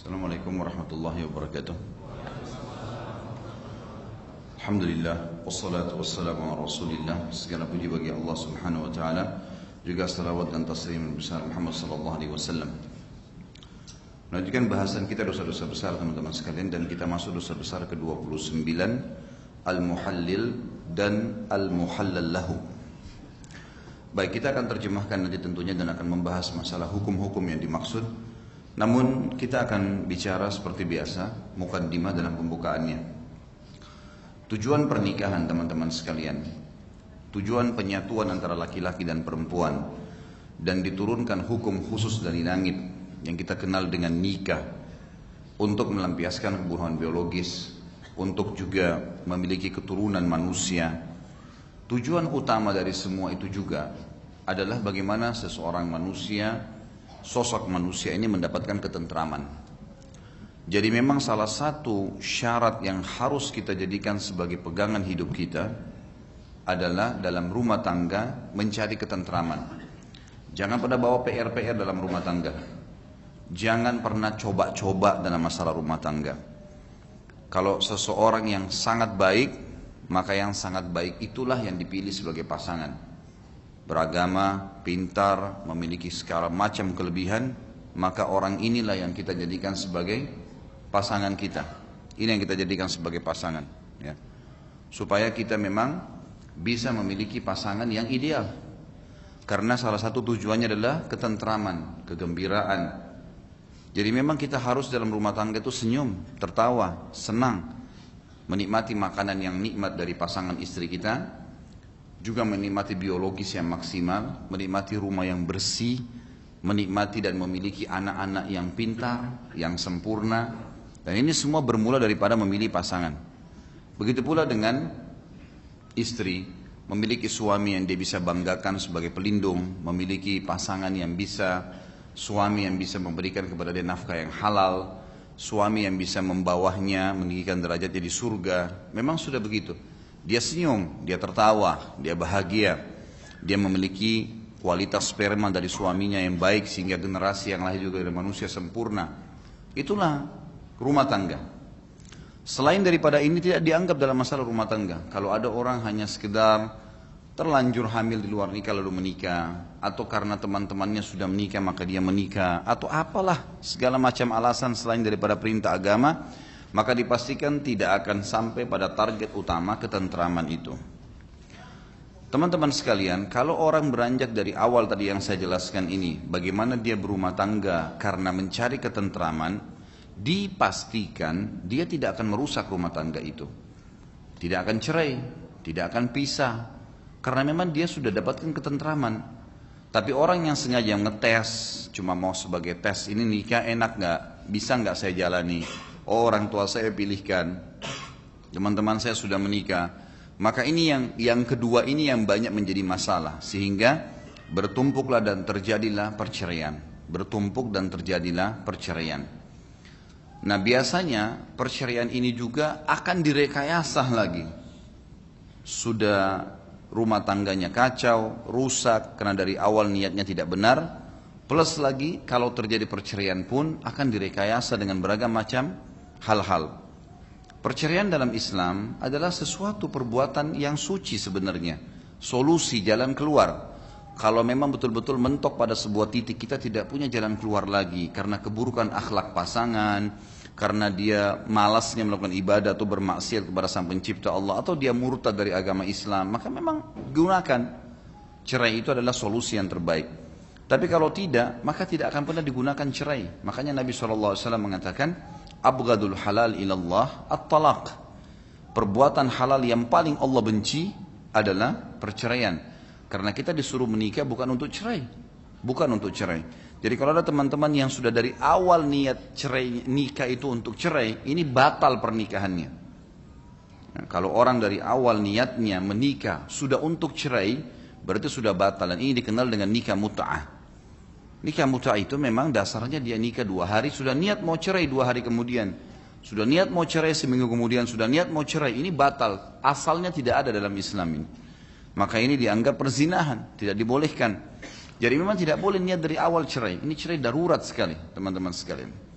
Assalamualaikum warahmatullahi wabarakatuh. Alhamdulillah, wassalatu wassalamu ala rasulillah. Segala puji bagi Allah subhanahu wa ta'ala, juga salawat dan taslim besar Muhammad sallallahu alaihi wasallam. Melanjutkan bahasan kita dosa-dosa besar teman-teman sekalian, dan kita masuk dosa besar ke-29, Al-Muhallil dan Al-Muhallal lahu. Baik, kita akan terjemahkan nanti tentunya dan akan membahas masalah hukum-hukum yang dimaksud. Namun kita akan bicara seperti biasa, mukaddimah dalam pembukaannya. Tujuan pernikahan teman-teman sekalian, tujuan penyatuan antara laki-laki dan perempuan, dan diturunkan hukum khusus dari langit yang kita kenal dengan nikah, untuk melampiaskan hubungan biologis, untuk juga memiliki keturunan manusia. Tujuan utama dari semua itu juga adalah bagaimana seseorang manusia, sosok manusia ini mendapatkan ketentraman. Jadi memang salah satu syarat yang harus kita jadikan sebagai pegangan hidup kita adalah dalam rumah tangga mencari ketentraman. Jangan pernah bawa PR-PR dalam rumah tangga. Jangan pernah coba-coba dalam masalah rumah tangga. Kalau seseorang yang sangat baik, maka yang sangat baik itulah yang dipilih sebagai pasangan. Beragama, pintar, memiliki segala macam kelebihan, maka orang inilah yang kita jadikan sebagai pasangan kita. Ini yang kita jadikan sebagai pasangan, ya. Supaya kita memang bisa memiliki pasangan yang ideal. Karena salah satu tujuannya adalah ketentraman, kegembiraan. Jadi memang kita harus dalam rumah tangga itu senyum, tertawa, senang, menikmati makanan yang nikmat dari pasangan istri kita, juga menikmati biologis yang maksimal, menikmati rumah yang bersih, menikmati dan memiliki anak-anak yang pintar, yang sempurna. Dan ini semua bermula daripada memilih pasangan. Begitu pula dengan istri, memiliki suami yang dia bisa banggakan sebagai pelindung, memiliki pasangan yang bisa, suami yang bisa memberikan kepada dia nafkah yang halal, suami yang bisa membawahnya, meninggikan derajatnya di surga. Memang sudah begitu. Dia senyum, dia tertawa, dia bahagia, dia memiliki kualitas sperma dari suaminya yang baik sehingga generasi yang lahir juga dari manusia sempurna. Itulah rumah tangga. Selain daripada ini tidak dianggap dalam masalah rumah tangga. Kalau ada orang hanya sekedar terlanjur hamil di luar nikah lalu menikah, atau karena teman-temannya sudah menikah maka dia menikah, atau apalah segala macam alasan selain daripada perintah agama, maka dipastikan tidak akan sampai pada target utama ketentraman itu. Teman-teman sekalian, kalau orang beranjak dari awal tadi yang saya jelaskan ini, bagaimana dia berumah tangga karena mencari ketentraman, dipastikan dia tidak akan merusak rumah tangga itu. Tidak akan cerai, tidak akan pisah, karena memang dia sudah dapatkan ketentraman. Tapi orang yang sengaja ngetes, cuma mau sebagai tes, ini nikah enak nggak, bisa nggak saya jalani, oh orang tua saya pilihkan, teman-teman saya sudah menikah, maka ini yang kedua ini yang banyak menjadi masalah, sehingga bertumpuklah dan terjadilah perceraian, bertumpuk dan terjadilah perceraian. Nah biasanya perceraian ini juga akan direkayasa lagi. Sudah rumah tangganya kacau, rusak karena dari awal niatnya tidak benar, plus lagi kalau terjadi perceraian pun akan direkayasa dengan beragam macam hal-hal. Perceraian dalam Islam adalah sesuatu perbuatan yang suci sebenarnya, solusi, jalan keluar. Kalau memang betul-betul mentok pada sebuah titik kita tidak punya jalan keluar lagi karena keburukan akhlak pasangan, karena dia malasnya melakukan ibadah atau bermaksiat kepada Sang Pencipta Allah, atau dia murtad dari agama Islam, maka memang gunakan cerai, itu adalah solusi yang terbaik. Tapi kalau tidak, maka tidak akan pernah digunakan cerai. Makanya Nabi SAW mengatakan, abghadul halal ilallah at-talaq. Perbuatan halal yang paling Allah benci adalah perceraian. Karena kita disuruh menikah bukan untuk cerai, bukan untuk cerai. Jadi kalau ada teman-teman yang sudah dari awal niat cerai, nikah itu untuk cerai, ini batal pernikahannya. Nah, kalau orang dari awal niatnya menikah sudah untuk cerai, berarti sudah batal. Dan ini dikenal dengan nikah mut'ah. Nikah mut'ah itu memang dasarnya dia nikah 2 hari, sudah niat mau cerai 2 hari kemudian, sudah niat mau cerai seminggu kemudian, sudah niat mau cerai, ini batal. Asalnya tidak ada dalam Islam ini. Maka ini dianggap perzinahan, tidak dibolehkan. Jadi memang tidak boleh niat dari awal cerai. Ini cerai darurat sekali, teman-teman sekalian.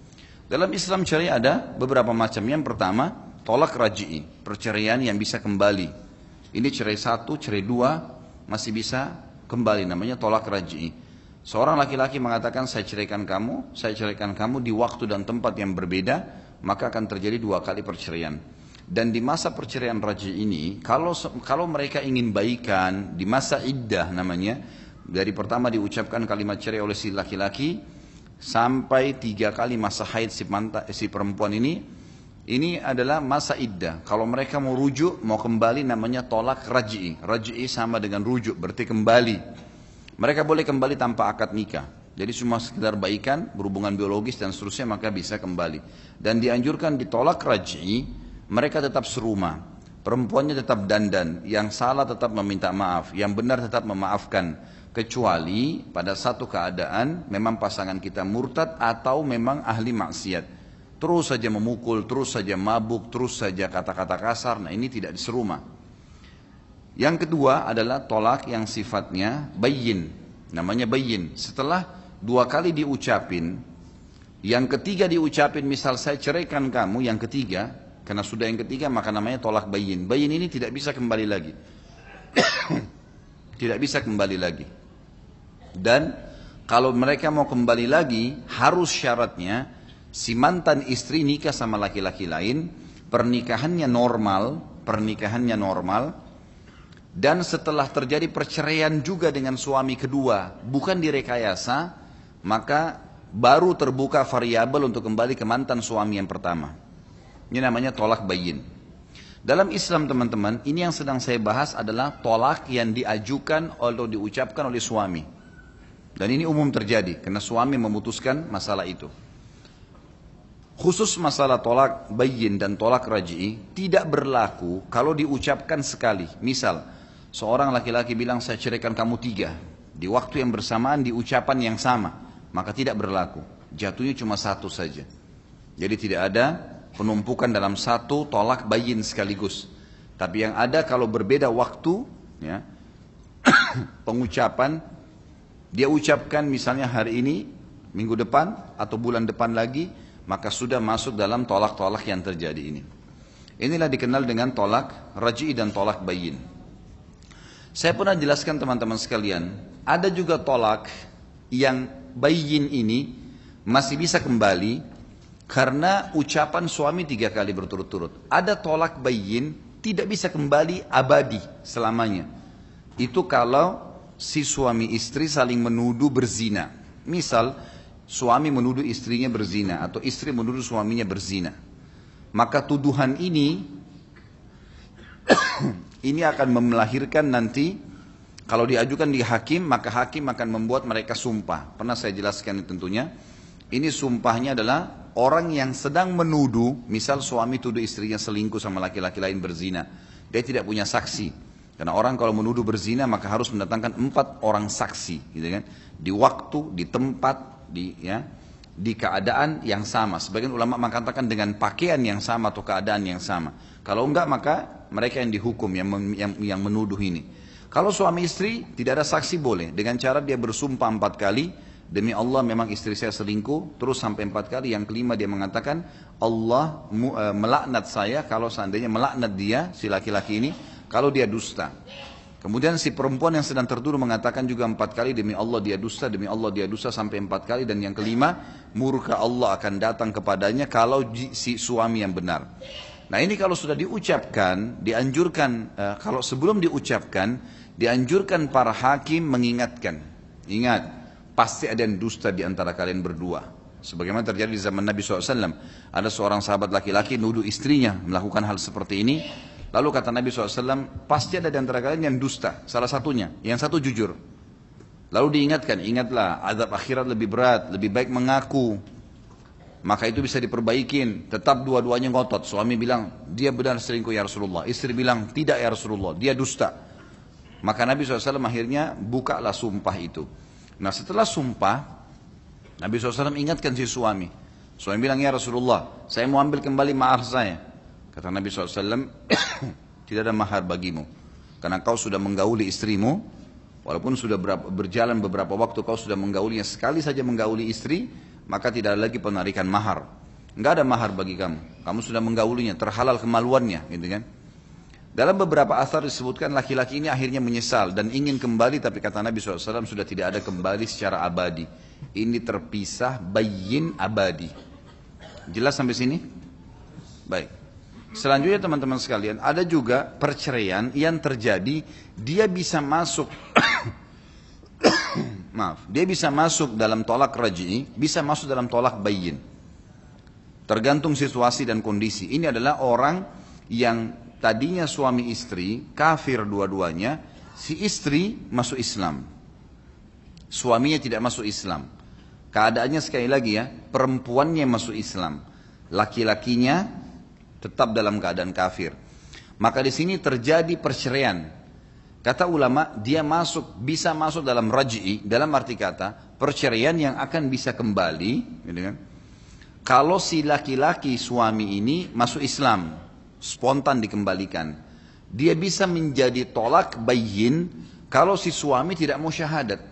Dalam Islam syariah ada beberapa macam. Yang pertama, tolak raj'i, perceraian yang bisa kembali. Ini cerai satu, cerai dua, masih bisa kembali, namanya tolak raj'i. Seorang laki-laki mengatakan saya ceraikan kamu di waktu dan tempat yang berbeda, maka akan terjadi 2 kali perceraian. Dan di masa perceraian raj'i ini, kalau mereka ingin baikan, di masa iddah namanya, dari pertama diucapkan kalimat cerai oleh si laki-laki, sampai 3 kali masa haid si perempuan ini adalah masa iddah. Kalau mereka mau rujuk, mau kembali, namanya tolak raj'i. Raj'i sama dengan rujuk, berarti kembali. Mereka boleh kembali tanpa akad nikah. Jadi cuma sekedar baikan, berhubungan biologis dan seterusnya, maka bisa kembali. Dan dianjurkan ditolak raj'i, mereka tetap serumah. Perempuannya tetap dandan, yang salah tetap meminta maaf, yang benar tetap memaafkan. Kecuali pada satu keadaan memang pasangan kita murtad atau memang ahli maksiat. Terus saja memukul, terus saja mabuk, terus saja kata-kata kasar. Nah, ini tidak diserumah. Yang kedua adalah tolak yang sifatnya bayyin. Namanya bayyin. Setelah 2 kali diucapin, yang ketiga diucapin, misal saya ceraikan kamu, yang ketiga, karena sudah yang ketiga maka namanya tolak bayyin. Bayyin ini tidak bisa kembali lagi. Tidak bisa kembali lagi. Dan kalau mereka mau kembali lagi, harus syaratnya si mantan istri nikah sama laki-laki lain, pernikahannya normal, dan setelah terjadi perceraian juga dengan suami kedua, bukan direkayasa, maka baru terbuka variabel untuk kembali ke mantan suami yang pertama. Ini namanya tolak bayyin. Dalam Islam teman-teman, ini yang sedang saya bahas adalah tolak yang diajukan atau diucapkan oleh suami. Dan ini umum terjadi, karena suami memutuskan masalah itu. Khusus masalah tolak bayyin dan tolak raj'i tidak berlaku kalau diucapkan sekali. Misal, seorang laki-laki bilang saya ceraikan kamu 3. Di waktu yang bersamaan di ucapan yang sama, maka tidak berlaku. Jatuhnya cuma 1 saja. Jadi tidak ada penumpukan dalam 1 tolak bayyin sekaligus. Tapi yang ada kalau berbeda waktu, ya, pengucapan, dia ucapkan misalnya hari ini, minggu depan, atau bulan depan lagi, maka sudah masuk dalam tolak-tolak yang terjadi ini. Inilah dikenal dengan tolak raj'i dan tolak bayyin. Saya pernah jelaskan teman-teman sekalian, ada juga tolak yang bayyin ini masih bisa kembali karena ucapan suami 3 kali berturut-turut. Ada tolak bayyin tidak bisa kembali abadi selamanya. Itu kalau si suami istri saling menuduh berzina. Misal, suami menuduh istrinya berzina atau istri menuduh suaminya berzina. Maka tuduhan ini akan melahirkan nanti, kalau diajukan di hakim, maka hakim akan membuat mereka sumpah. Pernah saya jelaskan tentunya. Ini sumpahnya adalah orang yang sedang menuduh, misal suami tuduh istrinya selingkuh sama laki-laki lain berzina. Dia tidak punya saksi. Karena orang kalau menuduh berzina maka harus mendatangkan 4 orang saksi, gitu kan? Di waktu, di tempat, di keadaan yang sama. Sebagian ulama mengatakan dengan pakaian yang sama atau keadaan yang sama. Kalau enggak maka mereka yang dihukum yang menuduh ini. Kalau suami istri tidak ada saksi boleh, dengan cara dia bersumpah 4 kali, demi Allah memang istri saya selingkuh, terus sampai 4 kali, yang kelima dia mengatakan Allah melaknat saya kalau seandainya melaknat dia si laki-laki ini kalau dia dusta. Kemudian si perempuan yang sedang tertuduh mengatakan juga 4 kali, demi Allah dia dusta, demi Allah dia dusta, sampai 4 kali. Dan yang kelima, murka Allah akan datang kepadanya kalau si suami yang benar. Nah ini kalau sudah diucapkan, dianjurkan, kalau sebelum diucapkan, dianjurkan para hakim mengingatkan. Ingat, pasti ada yang dusta di antara kalian berdua. Sebagaimana terjadi di zaman Nabi SAW. Ada seorang sahabat laki-laki nuduh istrinya melakukan hal seperti ini. Lalu kata Nabi SAW, pasti ada di antara kalian yang dusta, salah satunya, yang satu jujur. Lalu diingatkan, ingatlah azab akhirat lebih berat, lebih baik mengaku. Maka itu bisa diperbaikin, tetap dua-duanya ngotot. Suami bilang, dia benar selingkuh ya Rasulullah. Istri bilang, tidak ya Rasulullah, dia dusta. Maka Nabi SAW akhirnya bukalah sumpah itu. Nah setelah sumpah, Nabi SAW ingatkan si suami. Suami bilang, ya Rasulullah, saya mau ambil kembali mahar saya. Kata Nabi SAW, tidak ada mahar bagimu. Karena kau sudah menggauli istrimu, walaupun sudah berjalan beberapa waktu kau sudah menggaulinya, sekali saja menggauli istri, maka tidak ada lagi penarikan mahar. nggak ada mahar bagi kamu. Kamu sudah menggaulinya, terhalal kemaluannya, gitu kan? Dalam beberapa asar disebutkan laki-laki ini akhirnya menyesal dan ingin kembali, tapi kata Nabi SAW sudah tidak ada kembali secara abadi. Ini terpisah bayyin abadi. Jelas sampai sini? Baik. Selanjutnya teman-teman sekalian, ada juga perceraian yang terjadi, dia bisa masuk dia bisa masuk dalam tolak raj'i, bisa masuk dalam tolak bayyin. Tergantung situasi dan kondisi. Ini adalah orang yang tadinya suami istri, kafir dua-duanya, si istri masuk Islam. Suaminya tidak masuk Islam. Keadaannya sekali lagi ya, perempuannya masuk Islam. Laki-lakinya tetap dalam keadaan kafir. Maka di sini terjadi perceraian. Kata ulama, dia bisa masuk dalam raj'i, dalam arti kata, perceraian yang akan bisa kembali, gitu kan? Kalau si laki-laki suami ini masuk Islam, spontan dikembalikan. Dia bisa menjadi tolak bayyin kalau si suami tidak mau syahadat.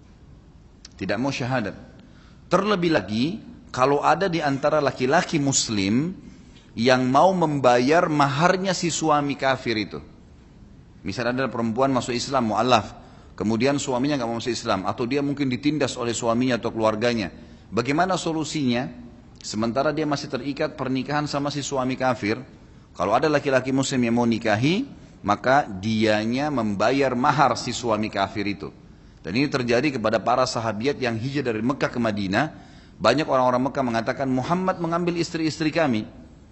Tidak mau syahadat. Terlebih lagi, kalau ada di antara laki-laki muslim yang mau membayar maharnya si suami kafir itu. Misalnya ada perempuan masuk Islam, mu'alaf, kemudian suaminya nggak mau masuk Islam, atau dia mungkin ditindas oleh suaminya atau keluarganya. Bagaimana solusinya? Sementara dia masih terikat pernikahan sama si suami kafir, kalau ada laki-laki muslim yang mau nikahi, maka dianya membayar mahar si suami kafir itu. Dan ini terjadi kepada para sahabiat yang hijrah dari Mekah ke Madinah. Banyak orang-orang Mekah mengatakan Muhammad mengambil istri-istri kami.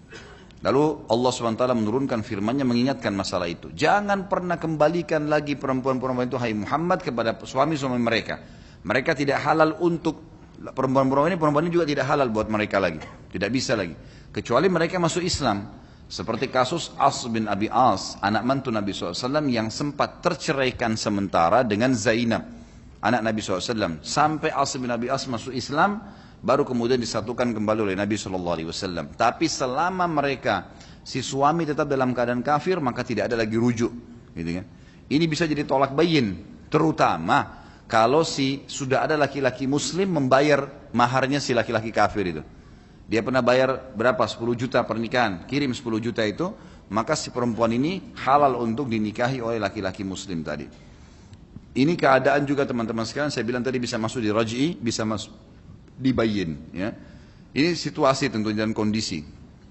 Lalu Allah SWT menurunkan firman-Nya mengingatkan masalah itu. Jangan pernah kembalikan lagi perempuan-perempuan itu, hai Muhammad, kepada suami-suami mereka. Mereka tidak halal untuk perempuan ini juga tidak halal buat mereka lagi. Tidak bisa lagi. Kecuali mereka masuk Islam. Seperti kasus As bin Abi As, anak mantu Nabi SAW yang sempat terceraikan sementara dengan Zainab, anak Nabi SAW. Sampai As bin Abi As masuk Islam, baru kemudian disatukan kembali oleh Nabi SAW. Tapi selama mereka, si suami tetap dalam keadaan kafir, maka tidak ada lagi rujuk. Gitu kan? Ini bisa jadi tolak bayyin, terutama kalau sudah ada laki-laki muslim membayar maharnya si laki-laki kafir itu. Dia pernah bayar berapa? 10 juta pernikahan, kirim 10 juta itu, maka si perempuan ini halal untuk dinikahi oleh laki-laki muslim tadi. Ini keadaan juga teman-teman sekalian, saya bilang tadi bisa masuk di raj'i, bisa masuk di bayyin. Ya. Ini situasi tentu dan kondisi.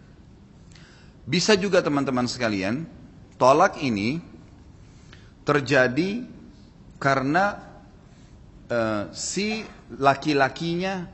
Bisa juga teman-teman sekalian, tolak ini terjadi karena si laki-lakinya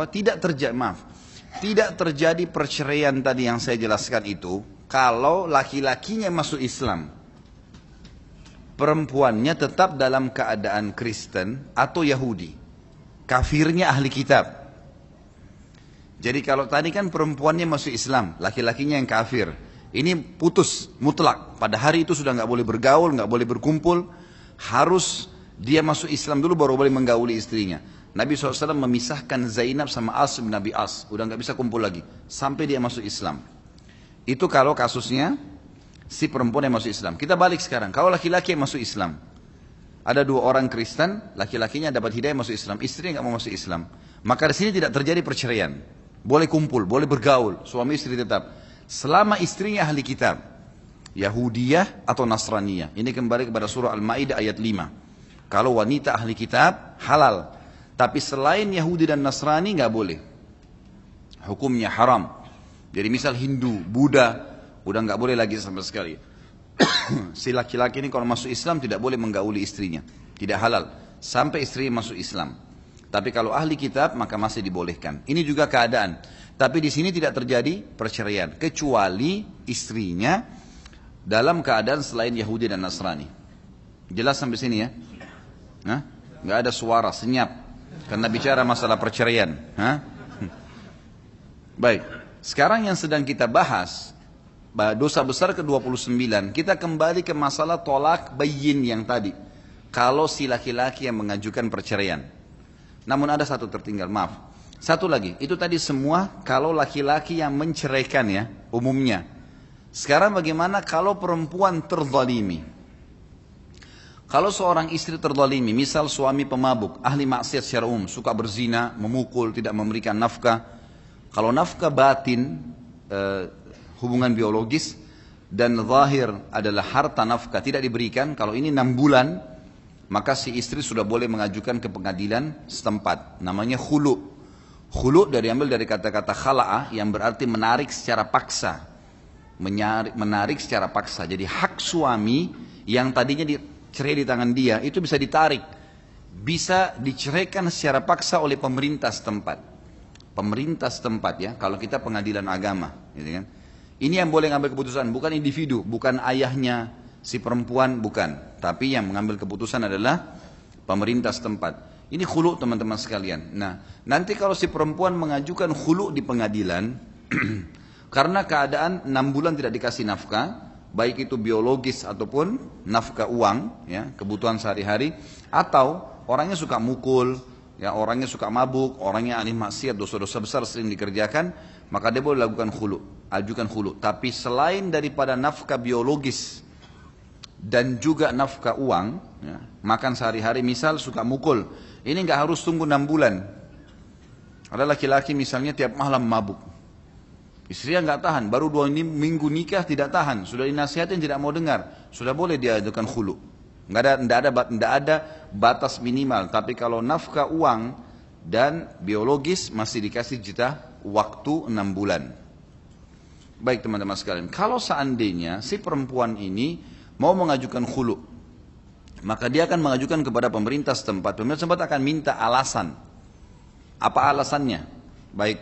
tidak terjadi perceraian tadi yang saya jelaskan itu kalau laki-lakinya masuk Islam, perempuannya tetap dalam keadaan Kristen atau Yahudi, kafirnya ahli kitab. Jadi kalau tadi kan perempuannya masuk Islam, laki-lakinya yang kafir, ini putus mutlak. Pada hari itu sudah nggak boleh bergaul, nggak boleh berkumpul, harus dia masuk Islam dulu baru boleh menggauli istrinya. Nabi SAW memisahkan Zainab sama As bin Abi As. Udah nggak bisa kumpul lagi. Sampai dia masuk Islam. Itu kalau kasusnya si perempuan yang masuk Islam. Kita balik sekarang. Kalau laki-laki yang masuk Islam. Ada 2 orang Kristen. Laki-lakinya dapat hidayah masuk Islam. Istrinya nggak mau masuk Islam. Maka di sini tidak terjadi perceraian. Boleh kumpul, boleh bergaul. Suami istri tetap. Selama istrinya ahli kitab. Yahudiyah atau Nasraniyah. Ini kembali kepada surah Al-Ma'idah ayat 5. Kalau wanita ahli kitab halal, tapi selain Yahudi dan Nasrani nggak boleh. Hukumnya haram. Jadi misal Hindu, Buddha, udah nggak boleh lagi sama sekali. Si laki-laki ini kalau masuk Islam tidak boleh menggauli istrinya, tidak halal sampai istrinya masuk Islam. Tapi kalau ahli kitab maka masih dibolehkan. Ini juga keadaan. Tapi di sini tidak terjadi perceraian kecuali istrinya dalam keadaan selain Yahudi dan Nasrani. Jelas sampai sini ya? Nah, nggak ada suara, senyap karena bicara masalah perceraian. Baik, sekarang yang sedang kita bahas dosa besar ke-29, kita kembali ke masalah tolak bayyin yang tadi. Kalau si laki-laki yang mengajukan perceraian. Namun ada satu tertinggal, maaf. Satu lagi, itu tadi semua kalau laki-laki yang menceraikan ya, umumnya. Sekarang bagaimana kalau perempuan terzalimi? Kalau seorang istri terzalimi, misal suami pemabuk, ahli maksiat secara umum, suka berzina, memukul, tidak memberikan nafkah, Kalau nafkah batin, hubungan biologis, dan zahir adalah harta nafkah tidak diberikan, kalau ini 6 bulan, maka si istri sudah boleh mengajukan ke pengadilan setempat. Namanya khulu. Khulu diambil dari kata-kata khala'ah yang berarti menarik secara paksa. Menarik secara paksa. Jadi hak suami yang tadinya dicerai di tangan dia itu bisa ditarik. Bisa diceraikan secara paksa oleh pemerintah setempat. Pemerintah setempat ya, kalau kita pengadilan agama, gitu kan. Ini yang boleh ngambil keputusan, bukan individu, bukan ayahnya si perempuan, bukan. Tapi yang mengambil keputusan adalah pemerintah setempat. Ini khulu teman-teman sekalian. Nah, nanti kalau si perempuan mengajukan khulu di pengadilan, karena keadaan 6 bulan tidak dikasih nafkah, baik itu biologis ataupun nafkah uang, ya, kebutuhan sehari-hari, atau orangnya suka mukul, ya, orangnya suka mabuk, orangnya ahli maksiat, dosa-dosa besar sering dikerjakan, maka dia boleh lakukan khulu, ajukan khulu. Tapi selain daripada nafkah biologis dan juga nafkah uang, ya, makan sehari-hari, misal suka mukul, ini nggak harus tunggu 6 bulan. Ada laki-laki misalnya tiap malam mabuk, istrinya nggak tahan, baru 2 minggu nikah tidak tahan, sudah dinasihatin tidak mau dengar, sudah boleh dia ajukan khulu. Nggak ada batas minimal. Tapi kalau nafkah uang dan biologis masih dikasih jatah waktu 6 bulan. Baik teman-teman sekalian, kalau seandainya si perempuan ini mau mengajukan khulu, maka dia akan mengajukan kepada pemerintah setempat. Pemerintah setempat akan minta alasan. Apa alasannya? Baik,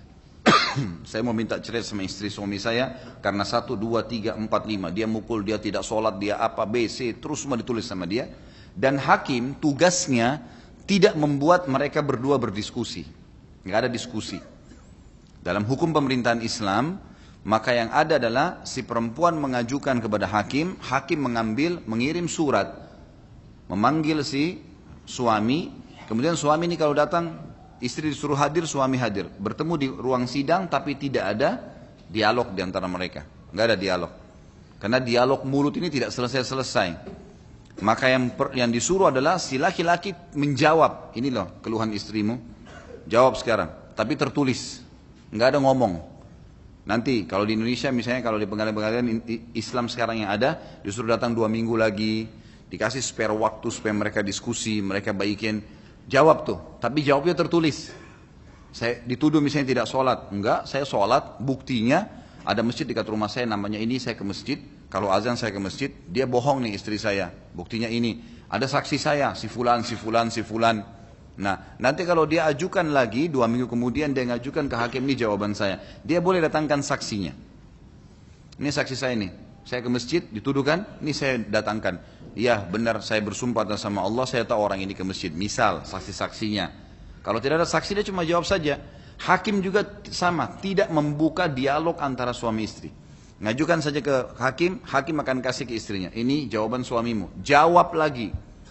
saya mau minta cerai sama istri suami saya karena 1, 2, 3, 4, 5. Dia mukul, dia tidak sholat, dia apa, B, C, terus semua ditulis sama dia. Dan hakim tugasnya tidak membuat mereka berdua berdiskusi. Nggak ada diskusi. Dalam hukum pemerintahan Islam, maka yang ada adalah si perempuan mengajukan kepada hakim, hakim mengirim surat, memanggil si suami, kemudian suami ini kalau datang, istri disuruh hadir, suami hadir. Bertemu di ruang sidang tapi tidak ada dialog di antara mereka. Nggak ada dialog. Karena dialog mulut ini tidak selesai-selesai. Maka yang disuruh adalah si laki-laki menjawab. Ini loh keluhan istrimu. Jawab sekarang. Tapi tertulis. Nggak ada ngomong. Nanti kalau di Indonesia misalnya kalau di pengadilan Islam sekarang yang ada, disuruh datang 2 minggu lagi. Dikasih spare waktu supaya mereka diskusi, mereka baikin. Jawab tuh, tapi jawabnya tertulis. Saya dituduh misalnya tidak sholat. Enggak, saya sholat, buktinya ada masjid dekat rumah saya namanya ini, saya ke masjid. Kalau azan saya ke masjid, dia bohong nih istri saya. Buktinya ini, ada saksi saya, si fulan, si fulan, si fulan. Nah, nanti kalau dia ajukan lagi, 2 minggu kemudian dia ngajukan ke hakim, ini jawaban saya. Dia boleh datangkan saksinya. Ini saksi saya nih. Saya ke masjid, dituduhkan, ini saya datangkan. Iya benar, saya bersumpah atas sama Allah, saya tahu orang ini ke masjid. Misal, saksi-saksinya. Kalau tidak ada saksi, dia cuma jawab saja. Hakim juga sama, tidak membuka dialog antara suami istri. Ngajukan saja ke hakim, hakim akan kasih ke istrinya. Ini jawaban suamimu. Jawab lagi.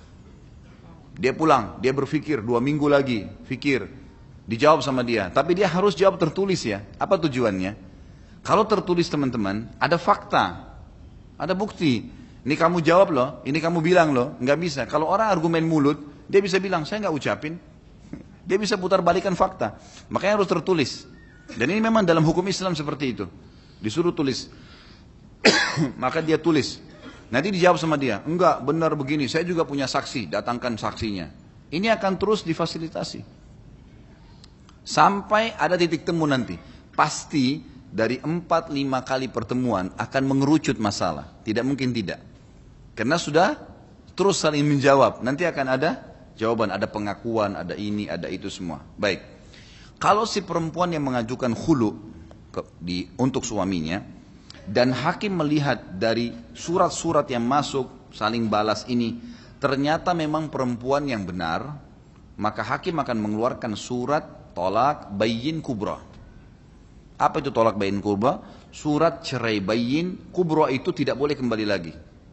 Dia pulang, dia berpikir 2 minggu lagi, pikir. Dijawab sama dia. Tapi dia harus jawab tertulis ya. Apa tujuannya? Kalau tertulis teman-teman, ada fakta. Ada bukti. Ini kamu jawab loh, ini kamu bilang loh, nggak bisa. Kalau orang argumen mulut, dia bisa bilang saya nggak ucapin. Dia bisa putar balikan fakta. Makanya harus tertulis. Dan ini memang dalam hukum Islam seperti itu. Disuruh tulis. Maka dia tulis. Nanti dijawab sama dia, enggak benar begini, saya juga punya saksi, datangkan saksinya. Ini akan terus difasilitasi. Sampai ada titik temu nanti. Pasti dari 4-5 kali pertemuan akan mengerucut masalah. Tidak mungkin tidak. Karena sudah terus saling menjawab. Nanti akan ada jawaban, ada pengakuan, ada ini, ada itu semua. Baik. Kalau si perempuan yang mengajukan khulu untuk suaminya, dan hakim melihat dari surat-surat yang masuk, saling balas ini, ternyata memang perempuan yang benar, maka hakim akan mengeluarkan surat tolak bayin kubra. Apa itu tolak bayin kubra? Surat cerai bayin kubra itu tidak boleh kembali lagi.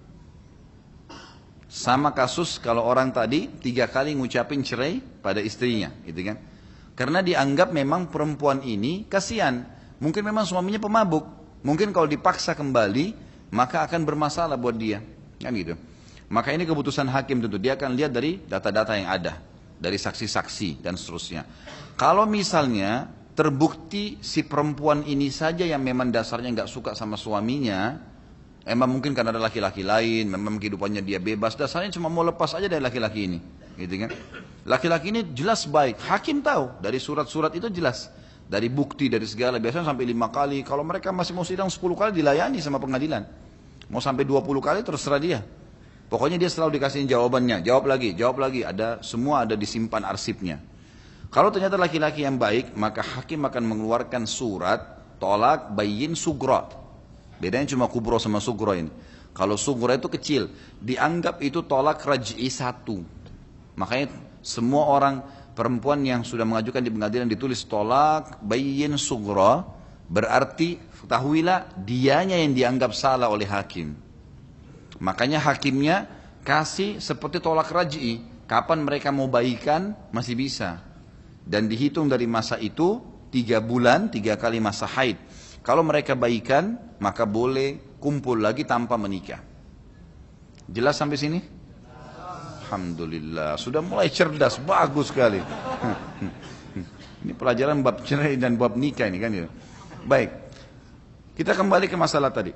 Sama kasus kalau orang tadi 3 kali ngucapin cerai pada istrinya, gitu kan? Karena dianggap memang perempuan ini kasihan. Mungkin memang suaminya pemabuk. Mungkin kalau dipaksa kembali, maka akan bermasalah buat dia. Kan gitu. Maka ini keputusan hakim tentu. Dia akan lihat dari data-data yang ada. Dari saksi-saksi dan seterusnya. Kalau misalnya terbukti si perempuan ini saja yang memang dasarnya nggak suka sama suaminya, emang mungkin karena ada laki-laki lain, memang kehidupannya dia bebas, dasarnya cuma mau lepas aja dari laki-laki ini, gitu kan? Laki-laki ini jelas baik, hakim tahu dari surat-surat itu jelas, dari bukti, dari segala, biasanya sampai 5 kali, kalau mereka masih mau sidang 10 kali dilayani sama pengadilan, mau sampai 20 kali terserah dia. Pokoknya dia selalu dikasih jawabannya, jawab lagi, ada semua ada disimpan arsipnya. Kalau ternyata laki-laki yang baik, maka hakim akan mengeluarkan surat tolak bayin sugra. Bedanya cuma kubro sama sugra ini. Kalau sugra itu kecil, dianggap itu tolak raj'i 1. Makanya semua orang perempuan yang sudah mengajukan di pengadilan ditulis tolak bayin sugra, berarti ketahuilah dianya yang dianggap salah oleh hakim. Makanya hakimnya kasih seperti tolak raj'i. Kapan mereka mau baikan masih bisa. Dan dihitung dari masa itu 3 bulan, 3 kali masa haid. Kalau mereka baikan, maka boleh kumpul lagi tanpa menikah. Jelas sampai sini? Alhamdulillah, sudah mulai cerdas, bagus sekali. Ini pelajaran bab cerai dan bab nikah ini kan ya. Baik, kita kembali ke masalah tadi.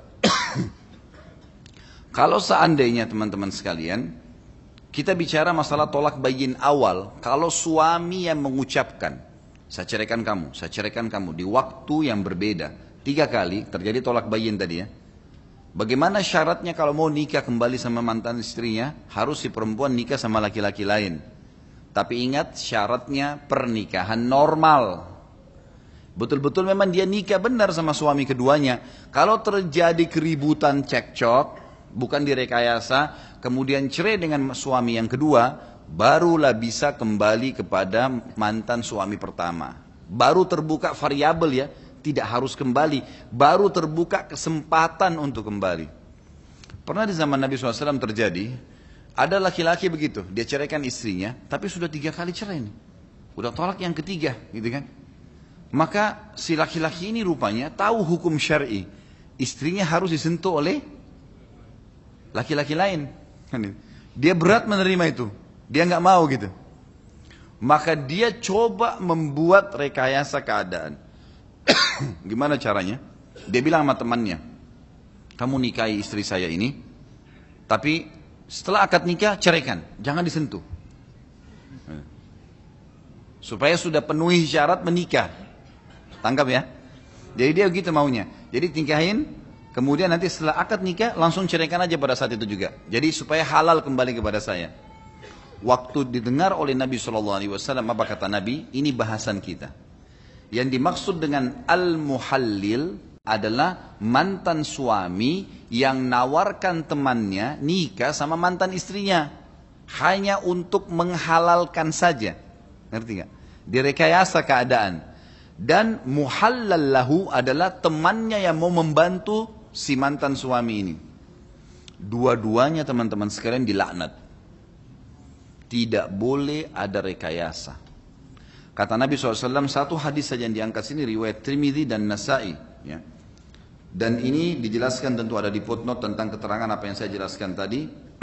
Kalau seandainya teman-teman sekalian, kita bicara masalah tolak bayin awal, kalau suami yang mengucapkan, saya ceraikan kamu di waktu yang berbeda, 3 kali terjadi tolak bayin tadi ya. Bagaimana syaratnya kalau mau nikah kembali sama mantan istrinya? Harus si perempuan nikah sama laki-laki lain. Tapi ingat syaratnya pernikahan normal. Betul-betul memang dia nikah benar sama suami keduanya. Kalau terjadi keributan cekcok, bukan direkayasa, kemudian cerai dengan suami yang kedua, barulah bisa kembali kepada mantan suami pertama. Baru terbuka variabel ya, tidak harus kembali, baru terbuka kesempatan untuk kembali. Pernah di zaman Nabi SAW terjadi, ada laki-laki begitu, dia ceraikan istrinya, tapi sudah 3 kali cerai nih. Udah tolak yang ketiga, gitu kan. Maka si laki-laki ini rupanya tahu hukum syar'i, istrinya harus disentuh oleh laki-laki lain. Dia berat menerima itu, dia nggak mau gitu. Maka dia coba membuat rekayasa keadaan. Gimana caranya? Dia bilang sama temannya, kamu nikahi istri saya ini, tapi setelah akad nikah ceraikan, jangan disentuh. Supaya sudah penuhi syarat menikah. Tangkap ya? Jadi dia begitu maunya. Jadi nikahin, kemudian nanti setelah akad nikah langsung ceraikan aja pada saat itu juga. Jadi supaya halal kembali kepada saya. Waktu didengar oleh Nabi SAW, apa kata Nabi? Ini bahasan kita. Yang dimaksud dengan al-muhallil adalah mantan suami yang nawarkan temannya nikah sama mantan istrinya. Hanya untuk menghalalkan saja. Ngerti gak? Direkayasa keadaan. Dan muhallal lahu adalah temannya yang mau membantu si mantan suami ini. Dua-duanya teman-teman sekalian dilaknat. Tidak boleh ada rekayasa. Kata Nabi SAW, satu hadis saja yang diangkat sini, riwayat Tirmidzi dan Nasa'i. Ya. Dan ini dijelaskan tentu ada di footnote tentang keterangan apa yang saya jelaskan tadi.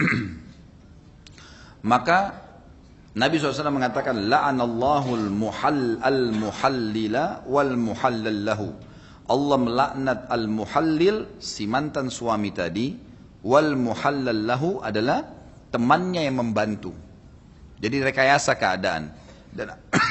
Maka Nabi SAW mengatakan, la'anallahu al-muhallila wal-muhallal lahu. Allah melaknat al-muhallil, si mantan suami tadi, wal-muhallal lahu adalah temannya yang membantu. Jadi rekayasa keadaan. Dan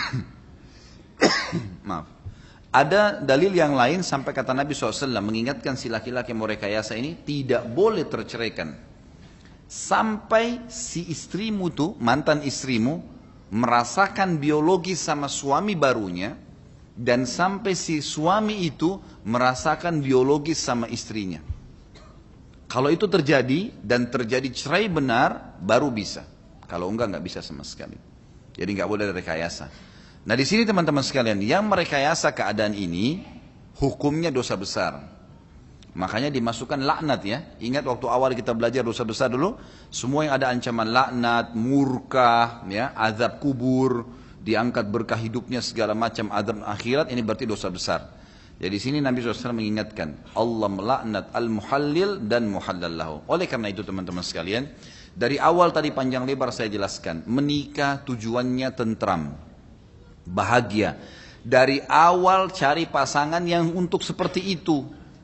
maaf. Ada dalil yang lain sampai kata Nabi SAW mengingatkan si laki-laki yang mau rekayasa ini tidak boleh terceraikan. Sampai si istrimu tuh, mantan istrimu, merasakan biologis sama suami barunya, dan sampai si suami itu merasakan biologis sama istrinya. Kalau itu terjadi, dan terjadi cerai benar, baru bisa. Kalau enggak bisa sama sekali. Jadi enggak boleh ada rekayasa. Nah di sini teman-teman sekalian, yang merekayasa keadaan ini, hukumnya dosa besar. Makanya dimasukkan laknat ya. Ingat waktu awal kita belajar dosa besar dulu, semua yang ada ancaman laknat, murka, ya, azab kubur, diangkat berkah hidupnya segala macam azab akhirat, ini berarti dosa besar. Jadi sini Nabi SAW mengingatkan, Allah melaknat al-muhallil dan muhallallahu. Oleh karena itu teman-teman sekalian, dari awal tadi panjang lebar saya jelaskan, menikah tujuannya tentram, bahagia. Dari awal cari pasangan yang untuk seperti itu.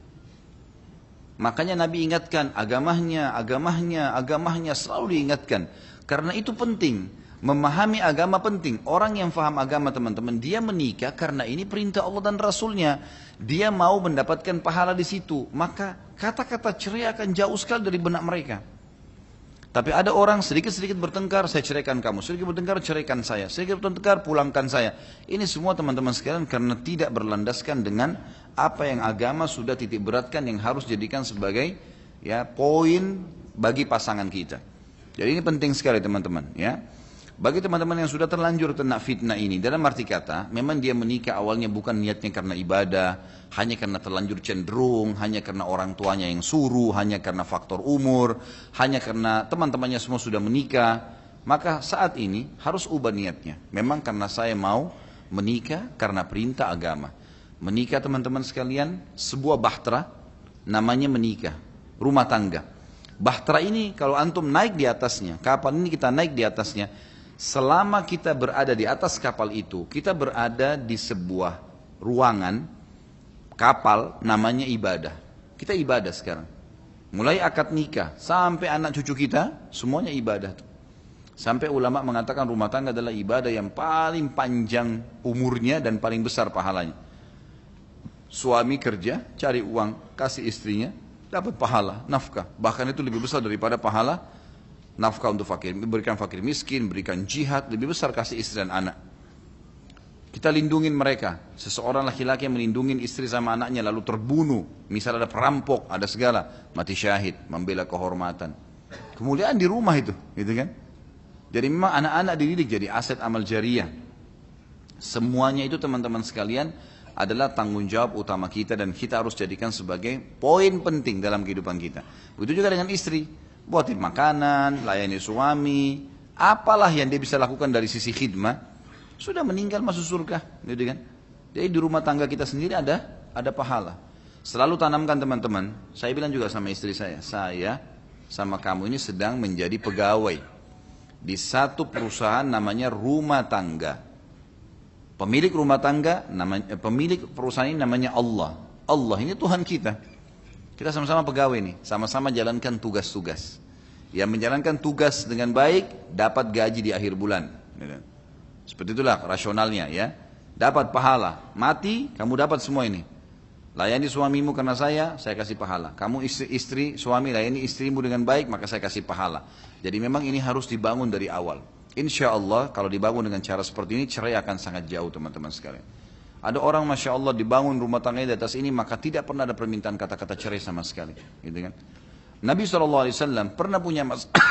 Makanya Nabi ingatkan agamanya selalu diingatkan. Karena itu penting. Memahami agama penting. Orang yang faham agama teman-teman, dia menikah karena ini perintah Allah dan Rasulnya. Dia mau mendapatkan pahala di situ. Maka kata-kata cerai akan jauh sekali dari benak mereka. Tapi ada orang sedikit-sedikit bertengkar, saya ceraikan kamu. Sedikit bertengkar, ceraikan saya. Sedikit bertengkar, pulangkan saya. Ini semua teman-teman sekalian karena tidak berlandaskan dengan apa yang agama sudah titik beratkan yang harus dijadikan sebagai poin bagi pasangan kita. Jadi ini penting sekali teman-teman ya. Bagi teman-teman yang sudah terlanjur kena fitnah ini, dalam arti kata, memang dia menikah awalnya bukan niatnya karena ibadah, hanya karena terlanjur cenderung, hanya karena orang tuanya yang suruh, hanya karena faktor umur, hanya karena teman-temannya semua sudah menikah, maka saat ini harus ubah niatnya. Memang karena saya mau menikah karena perintah agama. Menikah teman-teman sekalian, sebuah bahtera, namanya menikah, rumah tangga. Bahtera ini kalau antum naik di atasnya, kapal ini kita naik di atasnya, selama kita berada di atas kapal itu, kita berada di sebuah ruangan kapal namanya ibadah. Kita ibadah sekarang. Mulai akad nikah sampai anak cucu kita, semuanya ibadah. Sampai ulama mengatakan rumah tangga adalah ibadah yang paling panjang umurnya dan paling besar pahalanya. Suami kerja, cari uang, kasih istrinya, dapat pahala, nafkah. Bahkan itu lebih besar daripada pahala nafkah untuk fakir, berikan fakir miskin, berikan jihad, lebih besar kasih istri dan anak. Kita lindungin mereka. Seseorang laki-laki yang melindungi istri sama anaknya lalu terbunuh, misal ada perampok, ada segala, mati syahid, membela kehormatan. Kemuliaan di rumah itu, gitu kan? Jadi memang anak-anak dididik jadi aset amal jariah. Semuanya itu teman-teman sekalian adalah tanggung jawab utama kita dan kita harus jadikan sebagai poin penting dalam kehidupan kita. Begitu juga dengan istri. Buatin makanan, layani suami, apalah yang dia bisa lakukan dari sisi khidmah, sudah meninggal masuk surga, gitu kan? Jadi di rumah tangga kita sendiri ada pahala. Selalu tanamkan teman-teman, saya bilang juga sama istri saya sama kamu ini sedang menjadi pegawai di satu perusahaan namanya rumah tangga. Pemilik rumah tangga, pemilik perusahaan ini namanya Allah. Allah ini Tuhan kita. Kita sama-sama pegawai nih, sama-sama jalankan tugas-tugas. Yang menjalankan tugas dengan baik, dapat gaji di akhir bulan. Seperti itulah rasionalnya ya. Dapat pahala, mati, kamu dapat semua ini. Layani suamimu karena saya kasih pahala. Kamu istri, suami layani istrimu dengan baik, maka saya kasih pahala. Jadi memang ini harus dibangun dari awal. Insya Allah kalau dibangun dengan cara seperti ini, cerai akan sangat jauh teman-teman sekalian. Ada orang Masya Allah dibangun rumah tangganya di atas ini, maka tidak pernah ada permintaan kata-kata cerai sama sekali. Gitu kan? Nabi SAW pernah punya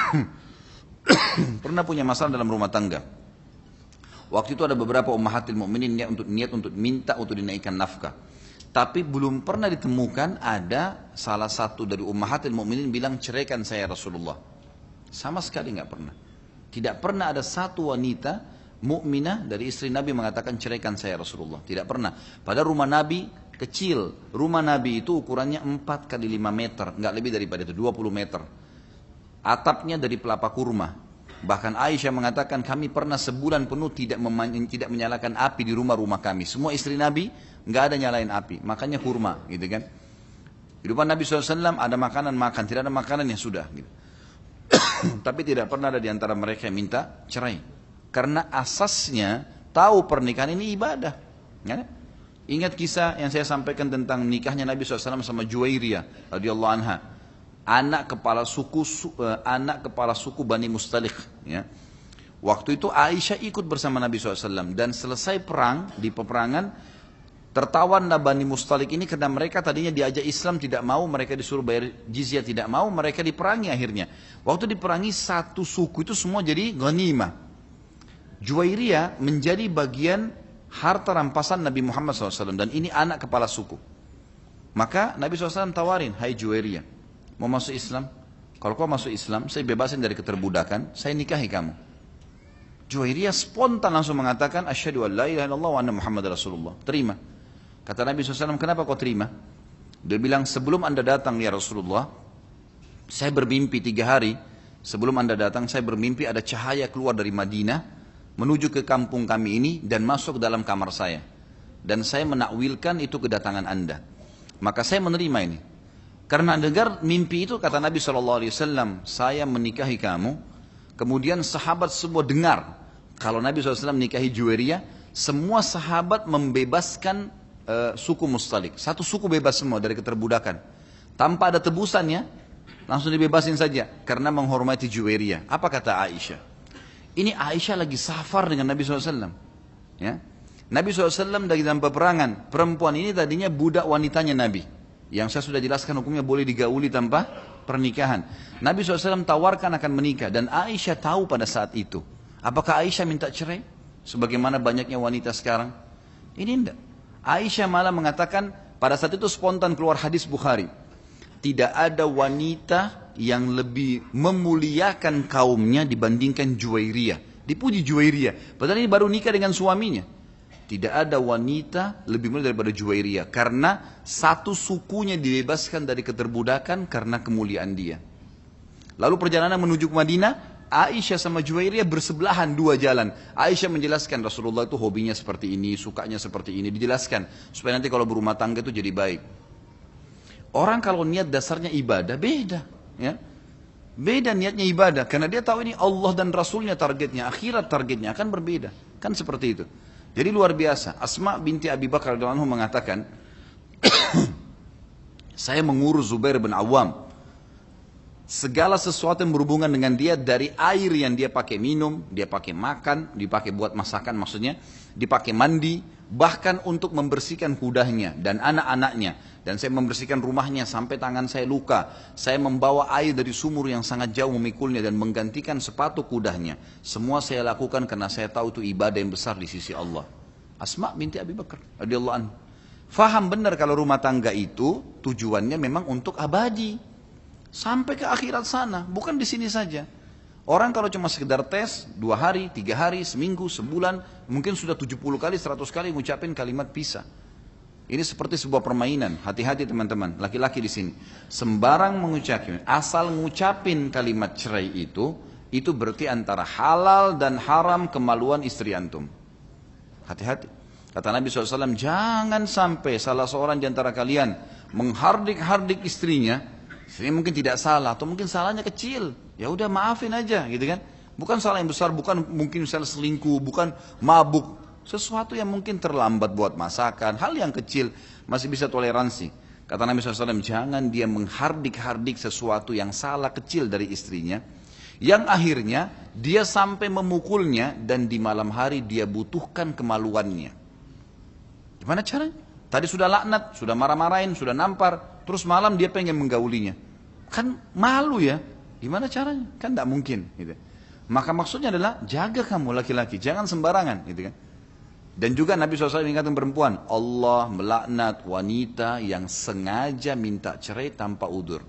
masalah dalam rumah tangga. Waktu itu ada beberapa ummahatil mu'minin niat untuk minta untuk dinaikkan nafkah. Tapi belum pernah ditemukan ada salah satu dari ummahatil mu'minin bilang ceraikan saya Rasulullah. Sama sekali nggak pernah. Tidak pernah ada satu wanita mukminah dari istri Nabi mengatakan ceraikan saya Rasulullah. Tidak pernah. Padahal rumah Nabi kecil. Rumah Nabi itu ukurannya 4 kali 5 meter. Nggak lebih daripada itu, 20 meter. Atapnya dari pelapa kurma. Bahkan Aisyah mengatakan kami pernah sebulan penuh tidak menyalakan api di rumah-rumah kami. Semua istri Nabi nggak ada nyalain api. Makanya kurma gitu kan. Kehidupan Nabi SAW ada makanan makan. Tidak ada makanan ya sudah gitu. Tapi tidak pernah ada di antara mereka yang minta cerai. Karena asasnya tahu pernikahan ini ibadah. Ya? Ingat kisah yang saya sampaikan tentang nikahnya Nabi SAW sama Juwairiyah radhiyallahu anha. Anak kepala suku Bani Mustalik. Ya. Waktu itu Aisyah ikut bersama Nabi SAW. Dan selesai perang, di peperangan, tertawanlah Bani Mustalik ini karena mereka tadinya diajak Islam tidak mau, mereka disuruh bayar jizyah tidak mau, mereka diperangi akhirnya. Waktu diperangi satu suku itu semua jadi ghanimah. Juwairiyah menjadi bagian harta rampasan Nabi Muhammad SAW dan ini anak kepala suku. Maka Nabi SAW tawarin, hai Juwairiyah, mau masuk Islam? Kalau kau masuk Islam, saya bebasin dari keterbudakan, saya nikahi kamu. Juwairiyah spontan langsung mengatakan, asyhadu an la ilaha illallah wa anna Muhammad Rasulullah. Terima. Kata Nabi SAW, kenapa kau terima? Dia bilang, sebelum anda datang ya Rasulullah, saya bermimpi 3 hari. Sebelum anda datang, saya bermimpi ada cahaya keluar dari Madinah, menuju ke kampung kami ini dan masuk ke dalam kamar saya. dan saya menakwilkan itu kedatangan Anda. Maka saya menerima ini. Karena dengar mimpi itu, kata Nabi SAW, saya menikahi kamu. Kemudian sahabat semua dengar kalau Nabi SAW menikahi Juwairiyah. Semua sahabat membebaskan suku Mustalik. Satu suku bebas semua dari keterbudakan. Tanpa ada tebusannya, langsung dibebasin saja. Karena menghormati Juwairiyah. Apa kata Aisyah? Ini Aisyah lagi safar dengan Nabi SAW. Ya? Nabi SAW lagi dalam peperangan. Perempuan ini tadinya budak wanitanya Nabi. Yang saya sudah jelaskan hukumnya boleh digauli tanpa pernikahan. Nabi SAW tawarkan akan menikah. Dan Aisyah tahu pada saat itu. Apakah Aisyah minta cerai? Sebagaimana banyaknya wanita sekarang. Ini enggak. Aisyah malah mengatakan, pada saat itu spontan keluar hadis Bukhari. Tidak ada wanita yang lebih memuliakan kaumnya dibandingkan Juwairiyah. Dipuji Juwairiyah. Padahal ini baru nikah dengan suaminya. Tidak ada wanita lebih mulia daripada Juwairiyah. Karena satu sukunya dibebaskan dari keterbudakan karena kemuliaan dia. Lalu perjalanan menuju ke Madinah, Aisyah sama Juwairiyah bersebelahan dua jalan. Aisyah menjelaskan Rasulullah itu hobinya seperti ini, sukanya seperti ini. Dijelaskan supaya nanti kalau berumah tangga itu jadi baik. Orang kalau niat dasarnya ibadah, beda. Ya. Beda niatnya ibadah. Karena dia tahu ini Allah dan Rasulnya targetnya, akhirat targetnya akan berbeda. Kan seperti itu. Jadi luar biasa. Asma binti Abi Bakar radhiyallahu anhu mengatakan, saya mengurus Zubair bin Awam. Segala sesuatu yang berhubungan dengan dia, dari air yang dia pakai minum, dia pakai makan, dipakai buat masakan maksudnya, dipakai mandi, bahkan untuk membersihkan kudanya dan anak-anaknya. Dan saya membersihkan rumahnya sampai tangan saya luka. Saya membawa air dari sumur yang sangat jauh memikulnya dan menggantikan sepatu kudanya. Semua saya lakukan karena saya tahu itu ibadah yang besar di sisi Allah. Asma binti Abi Bakar radhiyallahu anhu. Faham benar kalau rumah tangga itu tujuannya memang untuk abadi. Sampai ke akhirat sana, bukan di sini saja. Orang kalau cuma sekedar tes, 2 hari, 3 hari, seminggu, sebulan, mungkin sudah 70 kali, 100 kali ngucapin kalimat pisah. Ini seperti sebuah permainan. Hati-hati teman-teman, laki-laki di sini. Sembarang mengucapin, asal ngucapin kalimat cerai itu berarti antara halal dan haram kemaluan istri antum. Hati-hati. Kata Nabi SAW, jangan sampai salah seorang di antara kalian menghardik-hardik istrinya. Ini mungkin tidak salah, atau mungkin salahnya kecil. Ya udah maafin aja, gitu kan? Bukan salah yang besar, bukan mungkin misalnya selingkuh, bukan mabuk. Sesuatu yang mungkin terlambat buat masakan, hal yang kecil masih bisa toleransi. Kata Nabi SAW, jangan dia menghardik-hardik sesuatu yang salah kecil dari istrinya, yang akhirnya dia sampai memukulnya dan di malam hari dia butuhkan kemaluannya. Gimana caranya? Tadi sudah laknat, sudah marah-marahin, sudah nampar, terus malam dia pengen menggaulinya. Kan malu ya, gimana caranya? Kan tidak mungkin. Gitu. Maka maksudnya adalah jaga kamu laki-laki, jangan sembarangan. Gitu kan? Dan juga Nabi SAW ingatkan perempuan, Allah melaknat wanita yang sengaja minta cerai tanpa udur.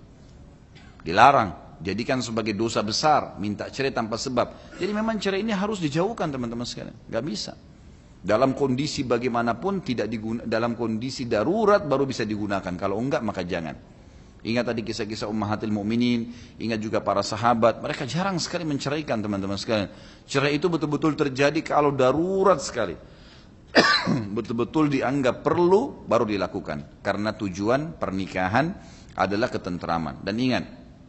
Dilarang, jadikan sebagai dosa besar, minta cerai tanpa sebab. Jadi memang cerai ini harus dijauhkan teman-teman sekalian, gak bisa. Dalam kondisi bagaimanapun tidak dalam kondisi darurat baru bisa digunakan. Kalau enggak maka jangan. Ingat tadi kisah-kisah Ummahatil Mukminin, ingat juga para sahabat, mereka jarang sekali menceraikan teman-teman sekalian. Cerai itu betul-betul terjadi kalau darurat sekali. Betul-betul dianggap perlu baru dilakukan. Karena tujuan pernikahan adalah ketentraman. Dan ingat,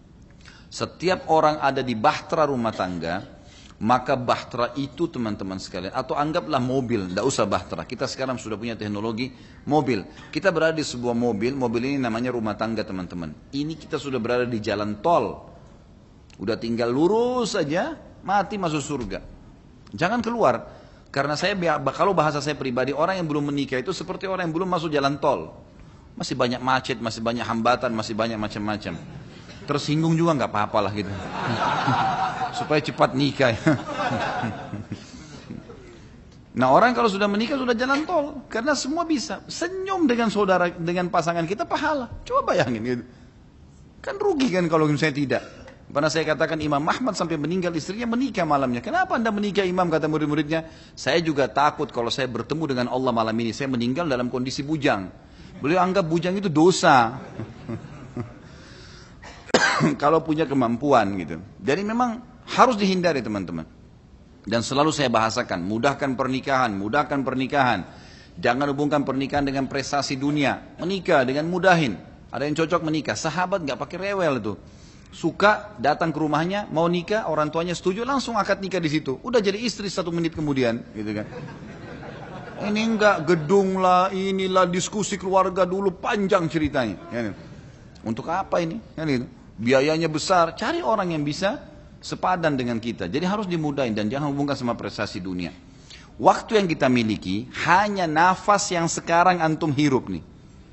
setiap orang ada di bahtera rumah tangga, maka bahtera itu teman-teman sekalian, atau anggaplah mobil, tidak usah bahtera. Kita sekarang sudah punya teknologi mobil. Kita berada di sebuah mobil, mobil ini namanya rumah tangga teman-teman. Ini kita sudah berada di jalan tol. Udah tinggal lurus saja, mati masuk surga. Jangan keluar. Karena kalau bahasa saya pribadi, orang yang belum menikah itu seperti orang yang belum masuk jalan tol. Masih banyak macet, masih banyak hambatan, masih banyak macam-macam. Tersinggung juga nggak apa-apa lah gitu. Supaya cepat nikah. Nah orang kalau sudah menikah sudah jalan tol. Karena semua bisa. Senyum dengan saudara, dengan pasangan kita pahala. Coba bayangin gitu. Kan rugi kan kalau misalnya tidak. Karena saya katakan Imam Ahmad sampai meninggal istrinya menikah malamnya. Kenapa anda menikah Imam, kata murid-muridnya. Saya juga takut kalau saya bertemu dengan Allah malam ini. Saya meninggal dalam kondisi bujang. Beliau anggap bujang itu dosa. Kalau punya kemampuan gitu. Jadi memang harus dihindari teman-teman. Dan selalu saya bahasakan, mudahkan pernikahan, mudahkan pernikahan. Jangan hubungkan pernikahan dengan prestasi dunia. Menikah dengan mudahin. Ada yang cocok menikah. Sahabat nggak pakai rewel itu. Suka datang ke rumahnya, mau nikah, orang tuanya setuju, langsung akad nikah di situ. Udah jadi istri 1 menit kemudian, gitu kan. Ini enggak gedung lah, inilah diskusi keluarga dulu, panjang ceritanya. Ya, untuk apa ini? Ya, gitu. Biayanya besar, cari orang yang bisa sepadan dengan kita. Jadi harus dimudahin dan jangan hubungkan sama prestasi dunia. Waktu yang kita miliki hanya nafas yang sekarang antum hirup nih.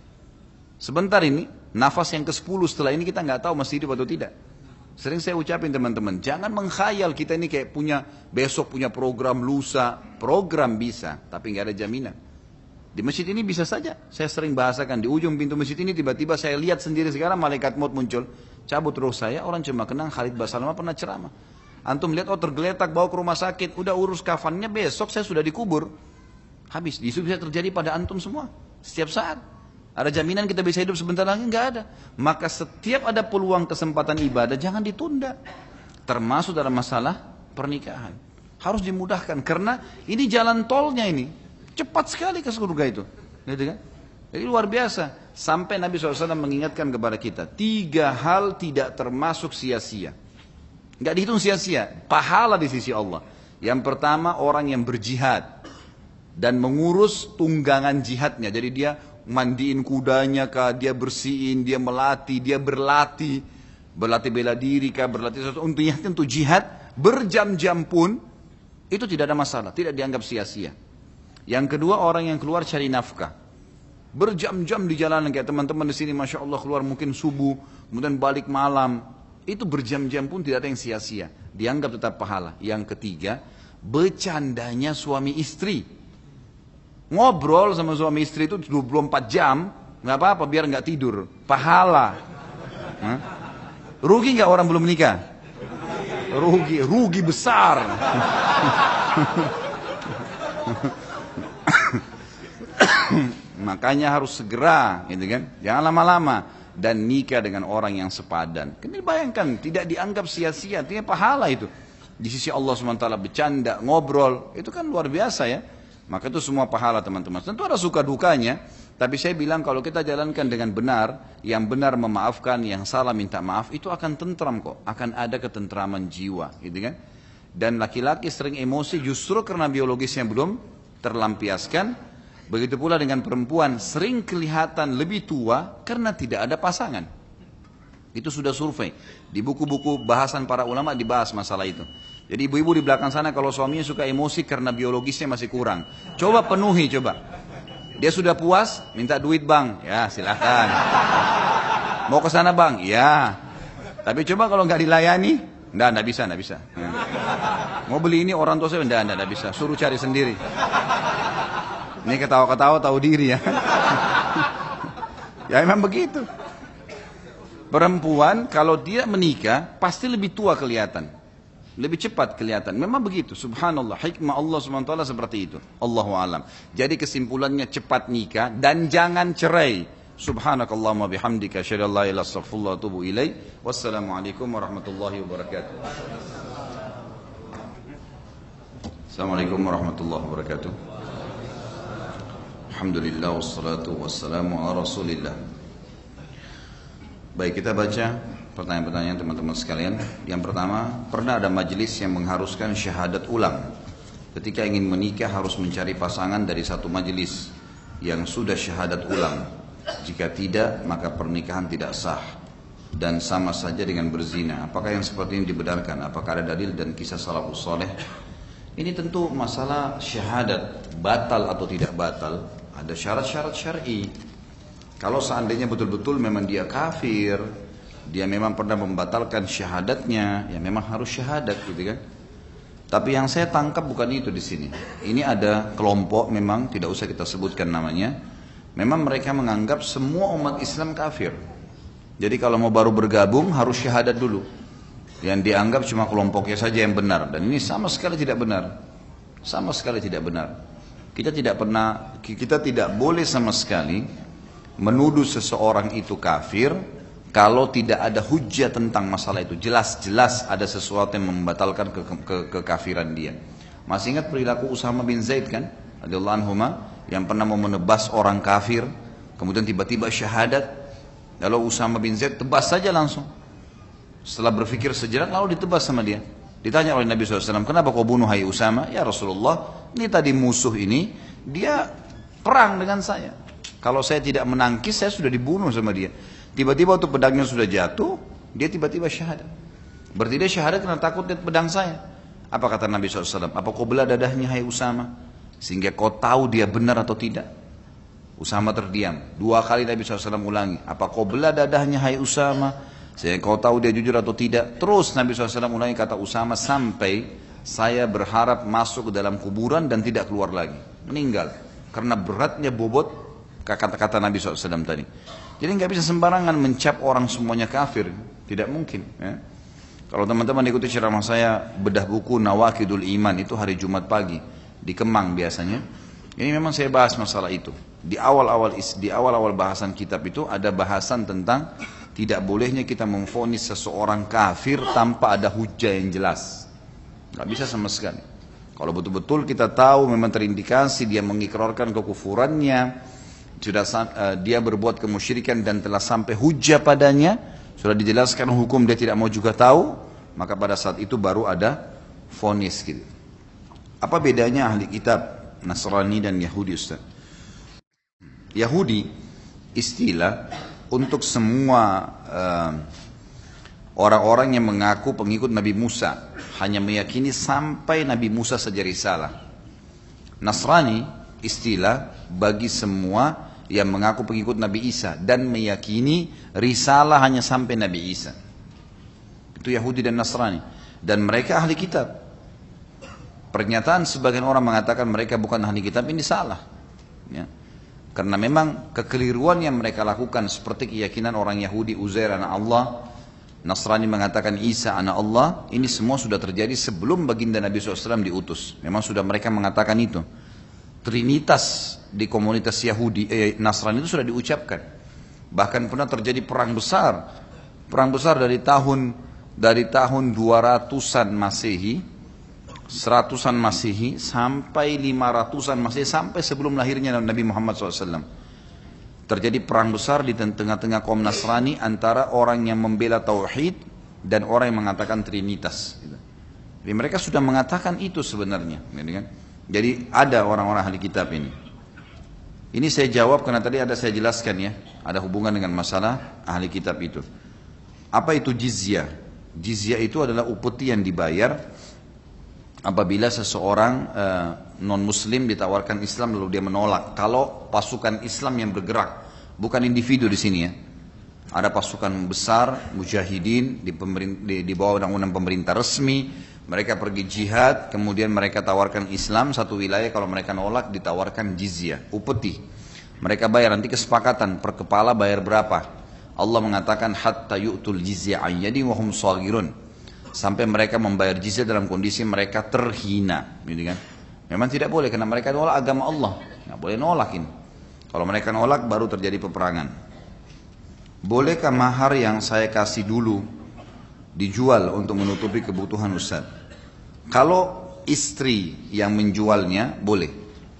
Sebentar ini, nafas yang ke-10 setelah ini kita nggak tahu masih hidup atau tidak. Sering saya ucapin teman-teman, jangan menghayal kita ini kayak besok punya program lusa. Program bisa, tapi nggak ada jaminan. Di masjid ini bisa saja, saya sering bahasakan, di ujung pintu masjid ini tiba-tiba saya lihat sendiri sekarang malaikat maut muncul. Cabut roh saya, orang cuma kenang Khalid Basalamah pernah ceramah. Antum lihat, oh tergeletak, bawa ke rumah sakit, udah urus kafannya, besok saya sudah dikubur. Habis, itu bisa terjadi pada antum semua, setiap saat. Ada jaminan kita bisa hidup sebentar lagi? Nggak ada. Maka setiap ada peluang kesempatan ibadah, jangan ditunda. Termasuk dalam masalah pernikahan. Harus dimudahkan, karena ini jalan tolnya ini. Cepat sekali ke surga itu. Gitu kan? Jadi luar biasa. Sampai Nabi SAW mengingatkan kepada kita, 3 hal tidak termasuk sia-sia. Nggak dihitung sia-sia, pahala di sisi Allah. Yang pertama, orang yang berjihad dan mengurus tunggangan jihadnya. Jadi dia mandiin kudanya kah, dia bersihin, dia melatih, dia berlatih bela diri kah, berlatih sesuatu untuk jihad berjam-jam pun itu tidak ada masalah, tidak dianggap sia-sia. Yang kedua, orang yang keluar cari nafkah, berjam-jam di jalanan kayak teman-teman di sini, masya Allah keluar mungkin subuh, kemudian balik malam, itu berjam-jam pun tidak ada yang sia-sia, dianggap tetap pahala. Yang ketiga, bercandanya suami istri. Ngobrol sama suami istri itu 24 jam, nggak apa-apa biar nggak tidur, pahala. Rugi nggak orang belum menikah? Rugi besar. Makanya harus segera, gitu kan? Jangan lama-lama dan nikah dengan orang yang sepadan. Kalian bayangkan, tidak dianggap sia-sia, artinya pahala itu. Di sisi Allah SWT bercanda, ngobrol, itu kan luar biasa ya. Maka itu semua pahala teman-teman. Tentu ada suka dukanya, tapi saya bilang kalau kita jalankan dengan benar, yang benar memaafkan, yang salah minta maaf, itu akan tentram kok, akan ada ketentraman jiwa, gitu kan? Dan laki-laki sering emosi justru karena biologisnya belum terlampiaskan. Begitu pula dengan perempuan, sering kelihatan lebih tua karena tidak ada pasangan. Itu sudah survei. Di buku-buku bahasan para ulama dibahas masalah itu. Jadi ibu-ibu di belakang sana kalau suaminya suka emosi karena biologisnya masih kurang, coba penuhi coba. Dia sudah puas, minta duit bang, ya silakan. Mau ke sana bang, ya. Tapi coba kalau nggak dilayani, nggak bisa. Ya. Mau beli ini orang tua saya, nggak bisa. Suruh cari sendiri. Ini ketawa-ketawa tahu diri ya. Ya memang begitu. Perempuan kalau dia menikah pasti lebih tua kelihatan. Lebih cepat kelihatan. Memang begitu. Subhanallah. Hikmah Allah SWT seperti itu. Allahu alam. Jadi kesimpulannya cepat nikah dan jangan cerai. Subhanakallahumma bihamdika asyhadu an la ilaha illa anta astaghfiruka wa atubu ilaik. Wassalamualaikum warahmatullahi wabarakatuh. Assalamualaikum warahmatullahi wabarakatuh. Alhamdulillah wassalatu wassalamu ala Rasulillah. Baik, kita baca pertanyaan-pertanyaan teman-teman sekalian. Yang pertama, pernah ada majelis yang mengharuskan syahadat ulang. Ketika ingin menikah harus mencari pasangan dari satu majelis yang sudah syahadat ulang. Jika tidak, maka pernikahan tidak sah dan sama saja dengan berzina. Apakah yang seperti ini dibenarkan? Apakah ada dalil dan kisah salafus saleh? Ini tentu masalah syahadat batal atau tidak batal. Ada syarat-syarat syar'i. Kalau seandainya betul-betul memang dia kafir, dia memang pernah membatalkan syahadatnya, ya memang harus syahadat gitu kan. Tapi yang saya tangkap bukan itu di sini. Ini ada kelompok memang tidak usah kita sebutkan namanya. Memang mereka menganggap semua umat Islam kafir. Jadi kalau mau baru bergabung harus syahadat dulu. Yang dianggap cuma kelompoknya saja yang benar, dan ini sama sekali tidak benar. Sama sekali tidak benar. Kita tidak boleh sama sekali menuduh seseorang itu kafir kalau tidak ada hujjah tentang masalah itu. Jelas-jelas ada sesuatu yang membatalkan kekafiran dia. Masih ingat perilaku Usama bin Zaid kan? Radhiyallahu anhuma, yang pernah mau menebas orang kafir, kemudian tiba-tiba syahadat, lalu Usama bin Zaid tebas saja langsung. Setelah berpikir sejenak lalu ditebas sama dia. Ditanya oleh Nabi SAW, kenapa kau bunuh hai Usama? Ya Rasulullah, ini tadi musuh ini, dia perang dengan saya. Kalau saya tidak menangkis, saya sudah dibunuh sama dia. Tiba-tiba waktu pedangnya sudah jatuh, dia tiba-tiba syahadat. Berarti dia syahadat karena takut lihat pedang saya. Apa kata Nabi SAW? Apa kau belah dadahnya hai Usama? Sehingga kau tahu dia benar atau tidak? Usama terdiam. 2 kali Nabi SAW ulangi. Apa kau belah dadahnya hai Usama? Sehingga kau tahu dia jujur atau tidak? Terus Nabi SAW ulangi kata Usama sampai saya berharap masuk ke dalam kuburan dan tidak keluar lagi. Meninggal. Karena beratnya bobot kata-kata Nabi SAW tadi. Jadi nggak bisa sembarangan mencap orang semuanya kafir. Tidak mungkin. Ya. Kalau teman-teman ikuti ceramah saya bedah buku Nawakidul Iman itu hari Jumat pagi di Kemang biasanya. Ini memang saya bahas masalah itu. Di awal-awal bahasan kitab itu ada bahasan tentang tidak bolehnya kita memvonis seseorang kafir tanpa ada hujah yang jelas. Nggak bisa sama sekali. Kalau betul-betul kita tahu memang terindikasi dia mengikrarkan kekufurannya, sudah dia berbuat kemusyrikan dan telah sampai hujah padanya, sudah dijelaskan hukum dia tidak mau juga tahu, maka pada saat itu baru ada vonis gitu. Apa bedanya ahli kitab Nasrani dan Yahudi, Ustaz? Yahudi istilah untuk semua orang-orang yang mengaku pengikut Nabi Musa, hanya meyakini sampai Nabi Musa saja risalah. Nasrani istilah bagi semua yang mengaku pengikut Nabi Isa dan meyakini risalah hanya sampai Nabi Isa. Itu Yahudi dan Nasrani. Dan mereka ahli kitab. Pernyataan sebagian orang mengatakan mereka bukan ahli kitab ini salah. Ya. Karena memang kekeliruan yang mereka lakukan seperti keyakinan orang Yahudi Uzair anak Allah, Nasrani mengatakan Isa anak Allah, ini semua sudah terjadi sebelum baginda Nabi SAW diutus. Memang sudah mereka mengatakan itu. Trinitas di komunitas Yahudi, Nasrani itu sudah diucapkan. Bahkan pernah terjadi perang besar dari tahun 200-an Masehi, 100-an Masehi sampai 500-an Masehi, sampai sebelum lahirnya Nabi Muhammad SAW. Terjadi perang besar di tengah-tengah kaum Nasrani antara orang yang membela tauhid dan orang yang mengatakan Trinitas. Jadi mereka sudah mengatakan itu sebenarnya, kan? Jadi ada orang-orang ahli kitab ini. Ini saya jawab karena tadi ada saya jelaskan ya, ada hubungan dengan masalah ahli kitab itu. Apa itu jizyah? Jizyah itu adalah upeti yang dibayar apabila seseorang non-muslim ditawarkan Islam lalu dia menolak. Kalau pasukan Islam yang bergerak, bukan individu di sini ya. Ada pasukan besar, mujahidin di bawah undang-undang pemerintah resmi. Mereka pergi jihad, kemudian mereka tawarkan Islam satu wilayah, kalau mereka nolak ditawarkan jizyah, upeti. Mereka bayar, nanti kesepakatan per kepala bayar berapa. Allah mengatakan hatta yu'tul jizyah ayyadi wa hum shaghirun. Sampai mereka membayar jizyah dalam kondisi mereka terhina, gitu kan? Memang tidak boleh karena mereka nolak agama Allah, nggak boleh nolakin. Kalau mereka nolak baru terjadi peperangan. Bolehkah mahar yang saya kasih dulu dijual untuk menutupi kebutuhan Ustaz? Kalau istri yang menjualnya boleh,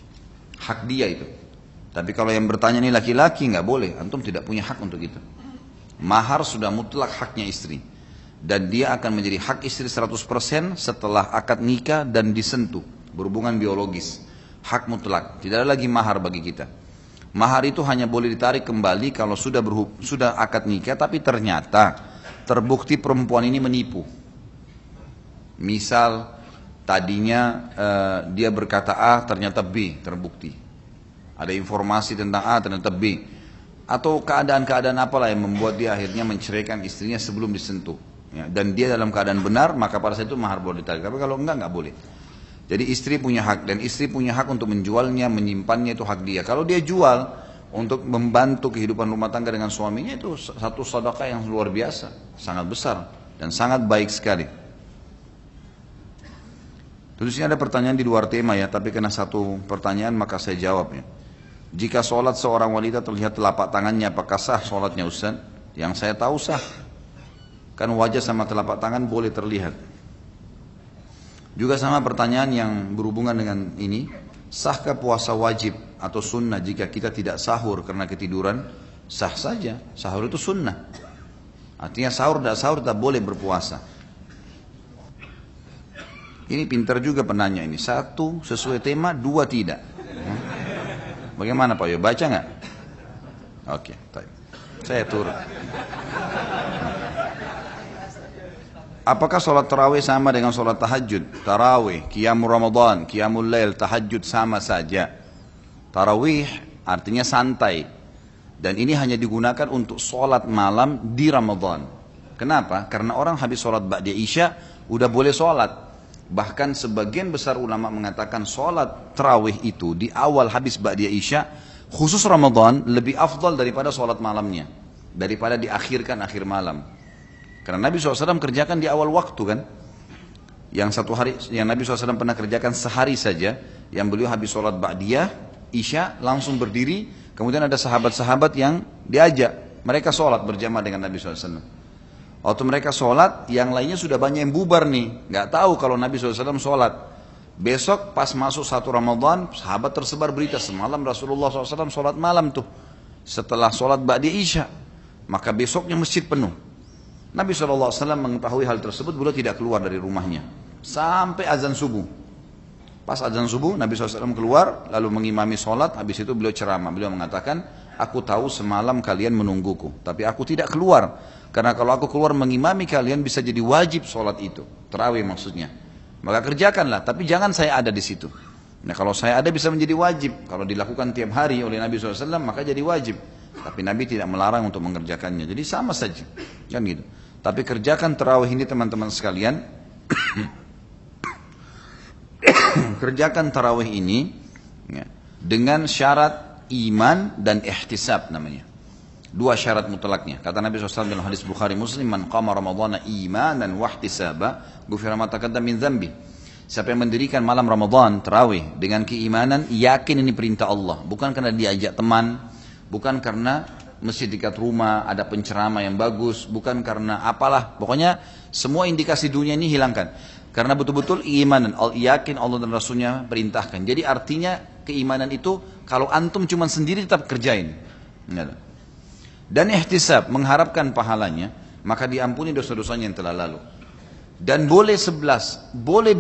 hak dia itu. Tapi kalau yang bertanya ini laki-laki nggak boleh, antum tidak punya hak untuk itu. Mahar sudah mutlak haknya istri, dan dia akan menjadi hak istri 100% setelah akad nikah dan disentuh berhubungan biologis. Hak mutlak, tidak ada lagi mahar bagi kita. Mahar itu hanya boleh ditarik kembali kalau sudah akad nikah, tapi ternyata terbukti perempuan ini menipu. Misal tadinya dia berkata A, ternyata B, terbukti. Ada informasi tentang A, ternyata B. Atau keadaan-keadaan apalah yang membuat dia akhirnya menceraikan istrinya sebelum disentuh. Ya, dan dia dalam keadaan benar, maka pada saat itu mahar boleh ditarik. Tapi kalau enggak boleh. Jadi istri punya hak, dan istri punya hak untuk menjualnya, menyimpannya, itu hak dia. Kalau dia jual untuk membantu kehidupan rumah tangga dengan suaminya, itu satu sedekah yang luar biasa, sangat besar dan sangat baik sekali. Tentunya ada pertanyaan di luar tema ya, tapi karena satu pertanyaan maka saya jawabnya. Jika sholat seorang wanita terlihat telapak tangannya, apakah sah sholatnya Ustaz? Yang saya tahu sah. Kan wajah sama telapak tangan boleh terlihat. Juga sama pertanyaan yang berhubungan dengan ini, Sahkah puasa wajib atau sunnah jika kita tidak sahur karena ketiduran? Sah saja, sahur itu sunnah. Artinya sahur tak boleh berpuasa. Ini pintar juga penanya ini. 1 sesuai tema, 2 tidak. Bagaimana Pak Yo? Baca nggak? Oke, saya turun. Apakah sholat tarawih sama dengan sholat tahajud? Tarawih, qiyamul Ramadan, qiyamul lail, tahajud sama saja. Tarawih artinya santai. Dan ini hanya digunakan untuk sholat malam di Ramadan. Kenapa? Karena orang habis sholat ba'da isya udah boleh sholat. Bahkan sebagian besar ulama mengatakan sholat tarawih itu di awal habis ba'da isya, khusus Ramadan lebih afdal daripada sholat malamnya. Daripada diakhirkan akhir malam. Karena Nabi SAW kerjakan di awal waktu kan. Yang satu hari, yang Nabi SAW pernah kerjakan sehari saja, yang beliau habis sholat ba'diyah, isya, langsung berdiri, kemudian ada sahabat-sahabat yang diajak, mereka sholat berjamaah dengan Nabi SAW. Waktu mereka sholat, yang lainnya sudah banyak yang bubar nih, nggak tahu kalau Nabi SAW sholat. Besok pas masuk 1 Ramadan, sahabat tersebar berita, semalam Rasulullah SAW sholat malam tuh, setelah sholat ba'diyah isya, maka besoknya masjid penuh. Nabi SAW mengetahui hal tersebut, beliau tidak keluar dari rumahnya sampai azan subuh. Pas azan subuh Nabi SAW keluar lalu mengimami sholat. Habis itu beliau ceramah, beliau mengatakan, aku tahu semalam kalian menungguku, tapi aku tidak keluar, karena kalau aku keluar mengimami kalian bisa jadi wajib sholat itu, tarawih maksudnya. Maka kerjakanlah, tapi jangan saya ada di situ. Nah kalau saya ada bisa menjadi wajib, kalau dilakukan tiap hari oleh Nabi SAW maka jadi wajib. Tapi Nabi tidak melarang untuk mengerjakannya, jadi sama saja, kan gitu. Tapi kerjakan tarawih ini teman-teman sekalian. Kerjakan tarawih ini ya, dengan syarat iman dan ihtisab namanya. 2 syarat mutlaknya. Kata Nabi SAW dalam hadis Bukhari Muslim, man qama ramadhana imanan wa ihtisaba ghufira ma taqaddama min dzambi. Siapa yang mendirikan malam Ramadan tarawih dengan keimanan, yakin ini perintah Allah, bukan karena diajak teman, bukan karena masjid dekat rumah ada penceramah yang bagus, bukan karena apalah, pokoknya semua indikasi dunia ini hilangkan. Karena betul-betul keimanan, yakin Allah dan Rasulnya perintahkan. Jadi artinya keimanan itu kalau antum cuma sendiri tetap kerjain. Dan ihtisab, mengharapkan pahalanya, maka diampuni dosa-dosanya yang telah lalu. Dan boleh 11, boleh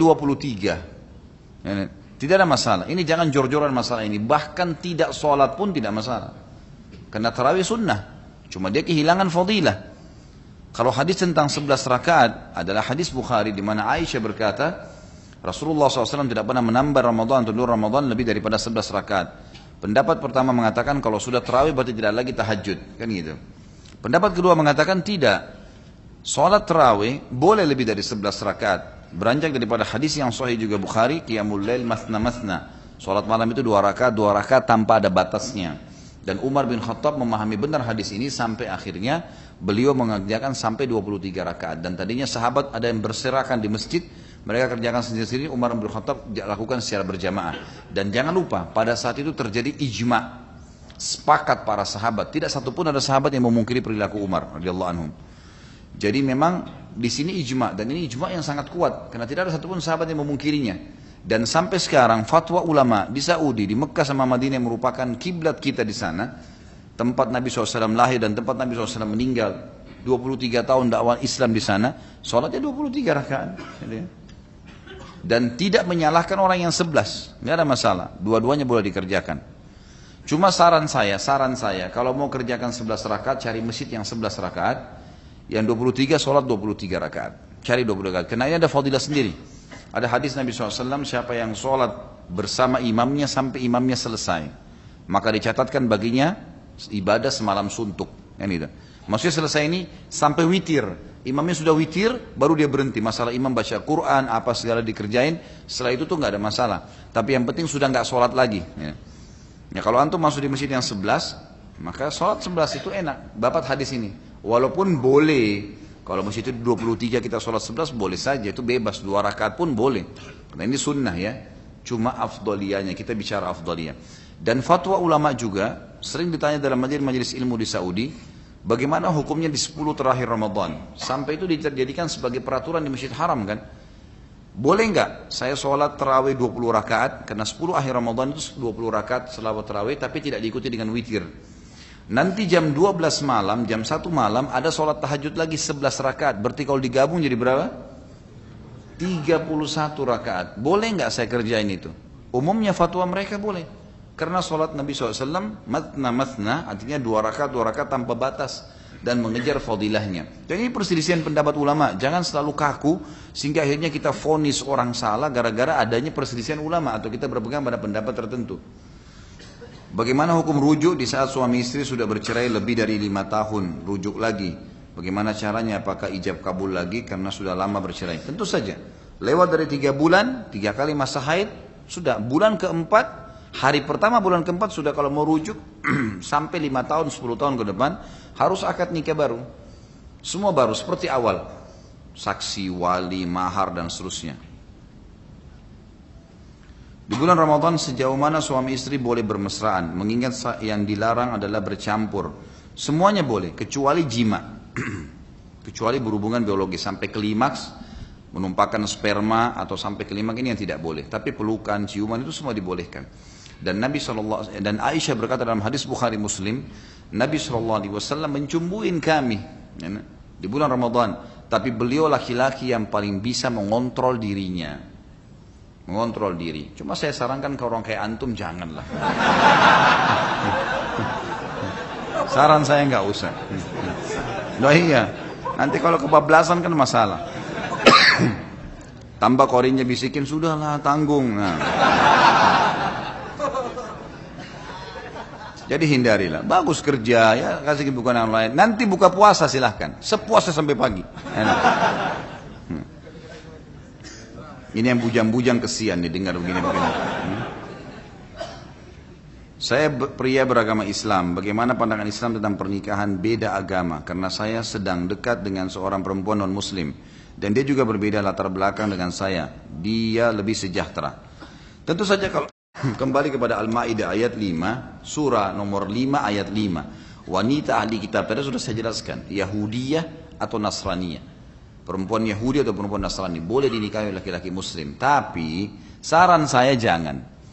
23. Tidak ada masalah. Ini jangan jor-joran masalah ini. Bahkan tidak sholat pun tidak masalah. Karena tarawih sunnah. Cuma dia kehilangan fadilah. Kalau hadis tentang 11 rakaat adalah hadis Bukhari di mana Aisyah berkata, Rasulullah SAW tidak pernah menambah Ramadan atau luar Ramadan lebih daripada 11 rakaat. Pendapat pertama mengatakan kalau sudah tarawih berarti tidak lagi tahajud, kan gitu. Pendapat kedua mengatakan tidak. Salat tarawih boleh lebih dari 11 rakaat. Beranjak daripada hadis yang sahih juga Bukhari, qiyamul lail masna. Salat malam itu 2 rakaat tanpa ada batasnya. Dan Umar bin Khattab memahami benar hadis ini sampai akhirnya beliau mengerjakan sampai 23 rakaat. Dan tadinya sahabat ada yang berserakan di masjid, mereka kerjakan sendiri-sendiri, Umar bin Khattab lakukan secara berjamaah. Dan jangan lupa, pada saat itu terjadi ijma', sepakat para sahabat. Tidak satupun ada sahabat yang memungkiri perilaku Umar radhiyallahu anhum. Jadi memang di sini ijma', dan ini ijma' yang sangat kuat, karena tidak ada satupun sahabat yang memungkirinya. Dan sampai sekarang fatwa ulama di Saudi, di Mekah sama Madinah yang merupakan kiblat kita di sana, tempat Nabi SAW lahir dan tempat Nabi SAW meninggal, 23 tahun dakwah Islam di sana, sholatnya 23 rakaat. Dan tidak menyalahkan orang yang 11, nggak ada masalah, dua-duanya boleh dikerjakan. Cuma saran saya, kalau mau kerjakan 11 rakaat, cari masjid yang 11 rakaat, yang 23 sholat 23 rakaat, cari 23 rakaat, karena ini ada fadilah sendiri. Ada hadis Nabi SAW, siapa yang sholat bersama imamnya sampai imamnya selesai, maka dicatatkan baginya ibadah semalam suntuk. Maksudnya selesai ini sampai witir. Imamnya sudah witir, baru dia berhenti. Masalah imam baca Quran, apa segala dikerjain, setelah itu tuh nggak ada masalah. Tapi yang penting sudah nggak sholat lagi. Ya kalau antum masuk di masjid yang 11, maka sholat 11 itu enak. Dapat hadis ini. Walaupun boleh. Kalau masjid itu 23 kita sholat 11 boleh saja, itu bebas, 2 rakaat pun boleh. Karena ini sunnah ya, cuma afdaliyahnya, kita bicara afdaliyah. Dan fatwa ulama juga, sering ditanya dalam majelis ilmu di Saudi, bagaimana hukumnya di 10 terakhir Ramadan. Sampai itu dijadikan sebagai peraturan di Masjid Haram kan. Boleh nggak saya sholat tarawih 20 rakaat, karena 10 akhir Ramadan itu 20 rakaat selawat tarawih, tapi tidak diikuti dengan witir. Nanti jam 12 malam, jam 1 malam ada sholat tahajud lagi 11 rakaat. Berarti kalau digabung jadi berapa? 31 rakaat. Boleh nggak saya kerjain itu? Umumnya fatwa mereka boleh. Karena sholat Nabi SAW, matna, artinya 2 rakaat tanpa batas. Dan mengejar fadilahnya. Dan ini perselisihan pendapat ulama. Jangan selalu kaku, sehingga akhirnya kita vonis orang salah gara-gara adanya perselisihan ulama. Atau kita berpegang pada pendapat tertentu. Bagaimana hukum rujuk di saat suami istri sudah bercerai lebih dari 5 tahun, rujuk lagi? Bagaimana caranya? Apakah ijab kabul lagi karena sudah lama bercerai? Tentu saja. Lewat dari 3 bulan, 3 kali masa haid, sudah bulan keempat, hari pertama bulan keempat sudah kalau mau rujuk sampai 5 tahun, 10 tahun ke depan, harus akad nikah baru. Semua baru seperti awal. Saksi, wali, mahar dan seterusnya. Di bulan Ramadan sejauh mana suami istri boleh bermesraan? Mengingat yang dilarang adalah bercampur. Semuanya boleh, kecuali jima. Kecuali berhubungan biologis sampai klimaks, menumpahkan sperma atau sampai klimaks ini yang tidak boleh. Tapi pelukan, ciuman itu semua dibolehkan. Dan Nabi dan Aisyah berkata dalam hadis Bukhari Muslim, Nabi SAW mencumbuin kami di bulan Ramadan. Tapi beliau laki-laki yang paling bisa mengontrol dirinya. Mengontrol diri. Cuma saya sarankan ke orang kayak antum, janganlah. Saran saya nggak usah. Nah iya, nanti kalau kebablasan kan masalah. Tambah korinnya bisikin, sudahlah tanggung. Nah. Jadi hindarilah. Bagus kerja, ya kasih kesibukan yang lain. Nanti buka puasa silahkan. Sepuasnya sampai pagi. Enak. Ini yang bujang-bujang kesian didengar begini-begini. Saya pria beragama Islam. Bagaimana pandangan Islam tentang pernikahan beda agama? Karena saya sedang dekat dengan seorang perempuan non-muslim. Dan dia juga berbeda latar belakang dengan saya. Dia lebih sejahtera. Tentu saja kalau kembali kepada Al-Ma'idah ayat 5, surah nomor 5 ayat 5. Wanita ahli kitab, tadi sudah saya jelaskan. Yahudiyah atau Nasraniyah. Perempuan Yahudi atau perempuan Nasrani boleh dinikahi oleh laki-laki muslim. Tapi saran saya jangan.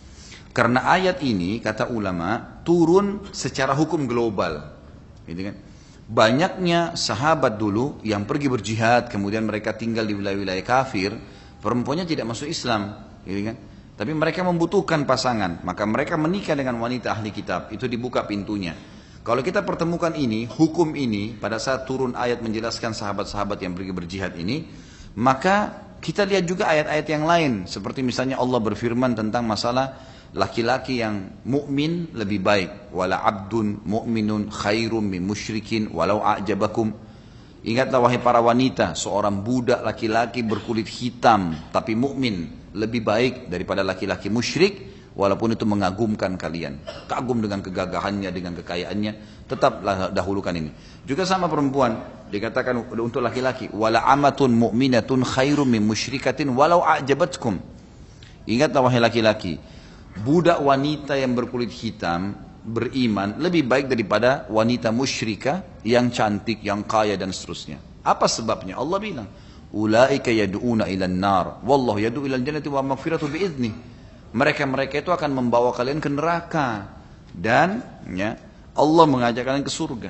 Karena ayat ini kata ulama turun secara hukum global. Gitu kan? Banyaknya sahabat dulu yang pergi berjihad kemudian mereka tinggal di wilayah-wilayah kafir, perempuannya tidak masuk Islam, gitu kan? Tapi mereka membutuhkan pasangan, maka mereka menikah dengan wanita ahli kitab, itu dibuka pintunya. Kalau kita pertemukan ini, hukum ini, pada saat turun ayat menjelaskan sahabat-sahabat yang pergi berjihad ini, maka kita lihat juga ayat-ayat yang lain, seperti misalnya Allah berfirman tentang masalah laki-laki yang mukmin lebih baik, wala abdun mu'minun khairum min musyrikin walau a'jabakum. Ingatlah wahai para wanita, seorang budak laki-laki berkulit hitam tapi mukmin lebih baik daripada laki-laki musyrik, walaupun itu mengagumkan kalian. Kagum dengan kegagahannya, dengan kekayaannya, tetaplah dahulukan ini. Juga sama perempuan, dikatakan untuk laki-laki, wala amatun mu'minatun khairum min musyrikatin walau a'jabatkum. Ingatlah wahai laki-laki, budak wanita yang berkulit hitam beriman lebih baik daripada wanita musyrikah yang cantik, yang kaya dan seterusnya. Apa sebabnya? Allah bilang, ulaika yad'una ilan nar wallahu yad'u ilal jannati wa maghfiratu bi'idznih. Mereka itu akan membawa kalian ke neraka dan ya, Allah mengajak kalian ke surga.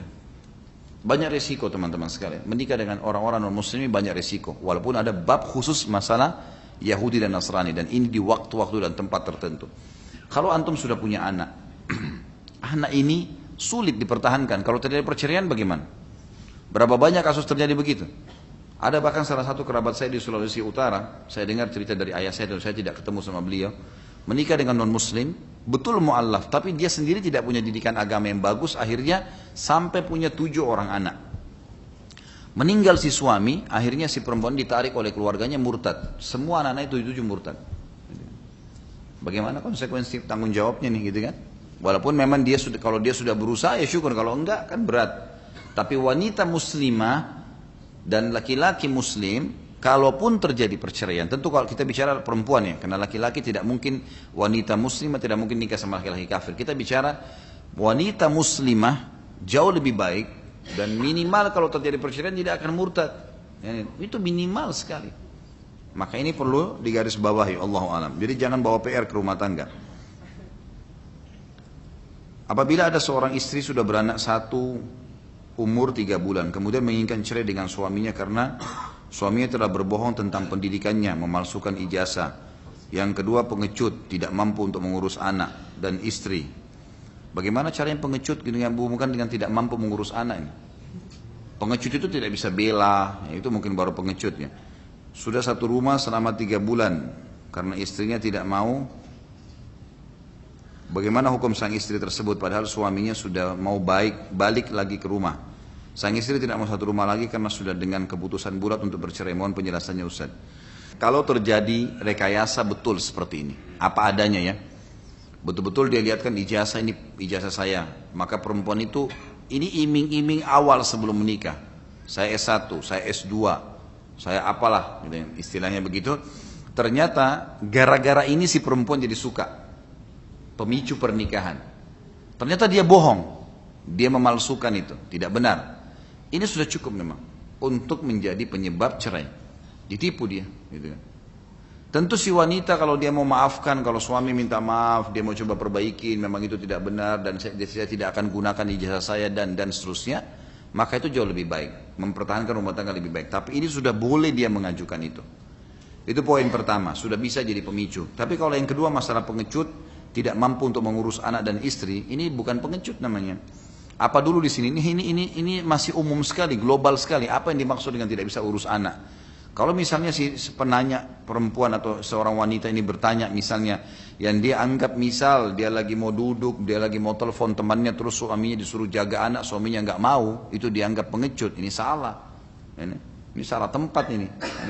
Banyak resiko teman-teman sekalian. Menikah dengan orang-orang non-muslim banyak resiko. Walaupun ada bab khusus masalah Yahudi dan Nasrani, dan ini di waktu-waktu dan tempat tertentu. Kalau antum sudah punya anak, anak ini sulit dipertahankan. Kalau terjadi perceraian bagaimana? Berapa banyak kasus terjadi begitu? Ada bahkan salah satu kerabat saya di Sulawesi Utara, saya dengar cerita dari ayah saya dan saya tidak ketemu sama beliau, menikah dengan non-muslim, betul mu'allaf, tapi dia sendiri tidak punya didikan agama yang bagus, akhirnya sampai punya 7 orang anak. Meninggal si suami, akhirnya si perempuan ditarik oleh keluarganya murtad. Semua anak-anak itu 7 murtad. Bagaimana konsekuensi tanggung jawabnya nih, gitu kan? Walaupun memang dia sudah, kalau dia sudah berusaha ya syukur, kalau enggak kan berat. Tapi wanita muslimah dan laki-laki muslim, kalaupun terjadi perceraian, tentu kalau kita bicara perempuan ya, karena laki-laki tidak mungkin, wanita muslimah tidak mungkin nikah sama laki-laki kafir. Kita bicara wanita muslimah jauh lebih baik, dan minimal kalau terjadi perceraian tidak akan murtad. Ya, itu minimal sekali. Maka ini perlu digarisbawahi, Allahu alam. Jadi jangan bawa PR ke rumah tangga. Apabila ada seorang istri sudah beranak satu umur 3 bulan, kemudian menginginkan cerai dengan suaminya karena suaminya telah berbohong tentang pendidikannya, memalsukan ijazah. Yang kedua pengecut, tidak mampu untuk mengurus anak dan istri. Bagaimana caranya pengecut dengan bukan dengan tidak mampu mengurus anak ini? Pengecut itu tidak bisa bela, itu mungkin baru pengecut ya. Sudah satu rumah selama 3 bulan karena istrinya tidak mau. Bagaimana hukum sang istri tersebut padahal suaminya sudah mau balik lagi ke rumah? Sang istri tidak mau satu rumah lagi karena sudah dengan keputusan bulat untuk bercerai. Mohon penjelasannya Ustaz. Kalau terjadi rekayasa betul seperti ini, apa adanya ya, betul-betul dia lihatkan ijazah ini ijazah saya, maka perempuan itu ini iming-iming awal sebelum menikah. Saya S1, saya S2, saya apalah, istilahnya begitu. Ternyata gara-gara ini si perempuan jadi suka, pemicu pernikahan. Ternyata dia bohong, dia memalsukan itu, tidak benar. Ini sudah cukup memang untuk menjadi penyebab cerai. Ditipu dia, gitu kan. Tentu si wanita kalau dia mau maafkan, kalau suami minta maaf, dia mau coba perbaiki, memang itu tidak benar dan saya tidak akan gunakan ijazah saya dan seterusnya, maka itu jauh lebih baik, mempertahankan rumah tangga lebih baik. Tapi ini sudah boleh dia mengajukan itu. Itu poin pertama, sudah bisa jadi pemicu. Tapi kalau yang kedua masalah pengecut, tidak mampu untuk mengurus anak dan istri, ini bukan pengecut namanya. Apa dulu di sini? Ini masih umum sekali, global sekali. Apa yang dimaksud dengan tidak bisa urus anak? Kalau misalnya si penanya perempuan atau seorang wanita ini bertanya misalnya, yang dia anggap misal dia lagi mau duduk, dia lagi mau telepon temannya, terus suaminya disuruh jaga anak, suaminya nggak mau, itu dianggap pengecut. Ini salah. Ini salah tempat ini.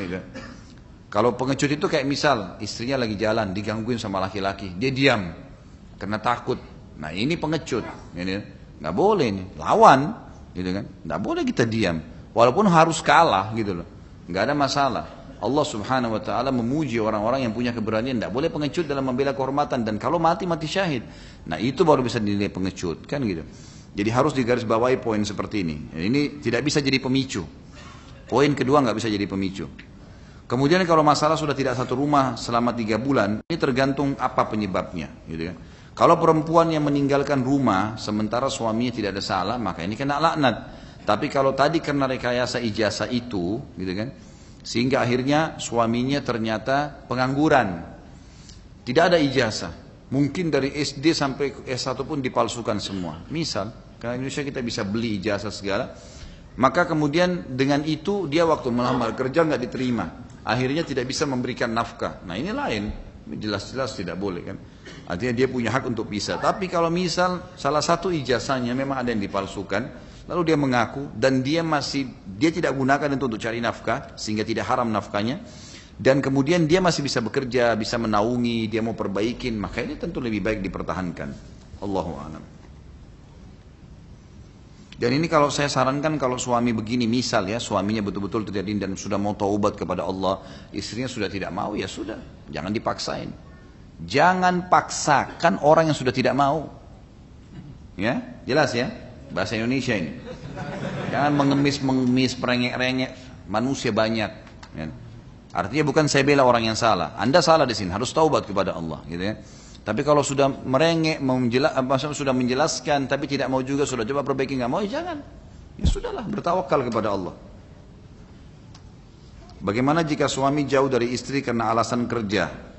Kalau pengecut itu kayak misal istrinya lagi jalan digangguin sama laki-laki, dia diam karena takut. Nah ini pengecut. Nggak boleh ini, lawan, gitu kan? Nggak boleh kita diam, walaupun harus kalah, gitu loh. Nggak ada masalah. Allah Subhanahu Wa Taala memuji orang-orang yang punya keberanian. Nggak boleh pengecut dalam membela kehormatan, dan kalau mati syahid. Nah itu baru bisa dinilai pengecut, kan gitu. Jadi harus digarisbawahi poin seperti ini. Ini tidak bisa jadi pemicu. Poin kedua nggak bisa jadi pemicu. Kemudian kalau masalah sudah tidak satu rumah selama 3 bulan, ini tergantung apa penyebabnya, gitu kan. Kalau perempuan yang meninggalkan rumah sementara suaminya tidak ada salah, maka ini kena laknat. Tapi kalau tadi karena rekayasa ijazah itu, gitu kan, sehingga akhirnya suaminya ternyata pengangguran, tidak ada ijazah, mungkin dari SD sampai S1 pun dipalsukan semua. Misal, karena Indonesia kita bisa beli ijazah segala, maka kemudian dengan itu dia waktu melamar kerja nggak diterima, akhirnya tidak bisa memberikan nafkah. Nah ini lain, jelas-jelas tidak boleh kan. Artinya dia punya hak untuk bisa. Tapi kalau misal salah satu ijazahnya memang ada yang dipalsukan, lalu dia mengaku dan dia tidak gunakan itu untuk cari nafkah sehingga tidak haram nafkahnya, dan kemudian dia masih bisa bekerja, bisa menaungi, dia mau perbaikin, maka ini tentu lebih baik dipertahankan. Allahu a'lam. Dan ini kalau saya sarankan, kalau suami begini misal ya, suaminya betul-betul tidak din dan sudah mau taubat kepada Allah, istrinya sudah tidak mau, ya sudah, jangan dipaksain. Jangan paksakan orang yang sudah tidak mau. Ya, jelas ya? Bahasa Indonesia ini. Jangan mengemis, merengek-rengek, manusia banyak. Ya. Artinya bukan saya bela orang yang salah. Anda salah di sini, harus taubat kepada Allah, gitu ya. Tapi kalau sudah merengek, sudah menjelaskan, tapi tidak mau juga, sudah coba perbaiki, nggak mau, ya jangan. Ya sudahlah, bertawakal kepada Allah. Bagaimana jika suami jauh dari istri karena alasan kerja?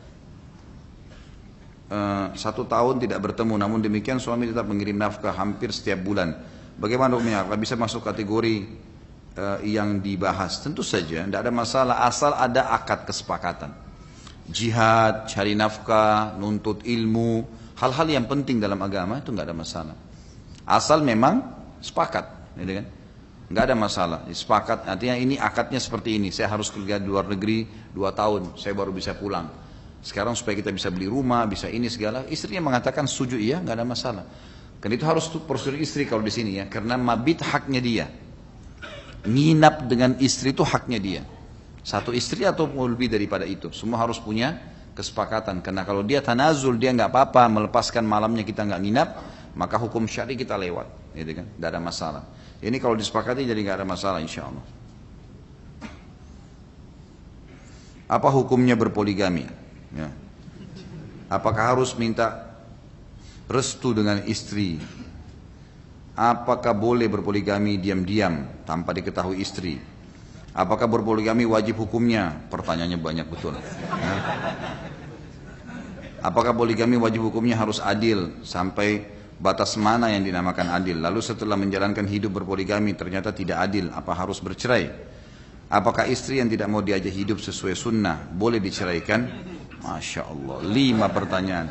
1 tahun tidak bertemu, namun demikian suami tetap mengirim nafkah hampir setiap bulan. Bagaimana hukumnya? Apakah bisa masuk kategori yang dibahas? Tentu saja, tidak ada masalah asal ada akad kesepakatan. Jihad, cari nafkah, nuntut ilmu, hal-hal yang penting dalam agama itu nggak ada masalah. Asal memang sepakat, gitu kan? Nggak ada masalah. Sepakat, artinya ini akadnya seperti ini. Saya harus kerja di luar negeri 2 tahun, saya baru bisa pulang. Sekarang supaya kita bisa beli rumah, bisa ini segala. Istrinya mengatakan setuju, iya, nggak ada masalah. Kan itu harus prosedur istri kalau di sini ya, karena mabit haknya dia. Nginap dengan istri itu haknya dia. 1 istri atau lebih daripada itu, semua harus punya kesepakatan. Karena kalau dia tanazul, dia nggak apa-apa melepaskan malamnya kita nggak nginap, maka hukum syari kita lewat, gitu kan? Nggak ada masalah. Ini kalau disepakati jadi nggak ada masalah, insya Allah. Apa hukumnya berpoligami? Ya. Apakah harus minta restu dengan istri? Apakah boleh berpoligami diam-diam tanpa diketahui istri? Apakah berpoligami wajib hukumnya? Pertanyaannya banyak betul. Ya. Apakah poligami wajib hukumnya harus adil? Sampai batas mana yang dinamakan adil? Lalu setelah menjalankan hidup berpoligami ternyata tidak adil, apa harus bercerai? Apakah istri yang tidak mau diajak hidup sesuai sunnah boleh diceraikan? Masya Allah, 5 pertanyaan.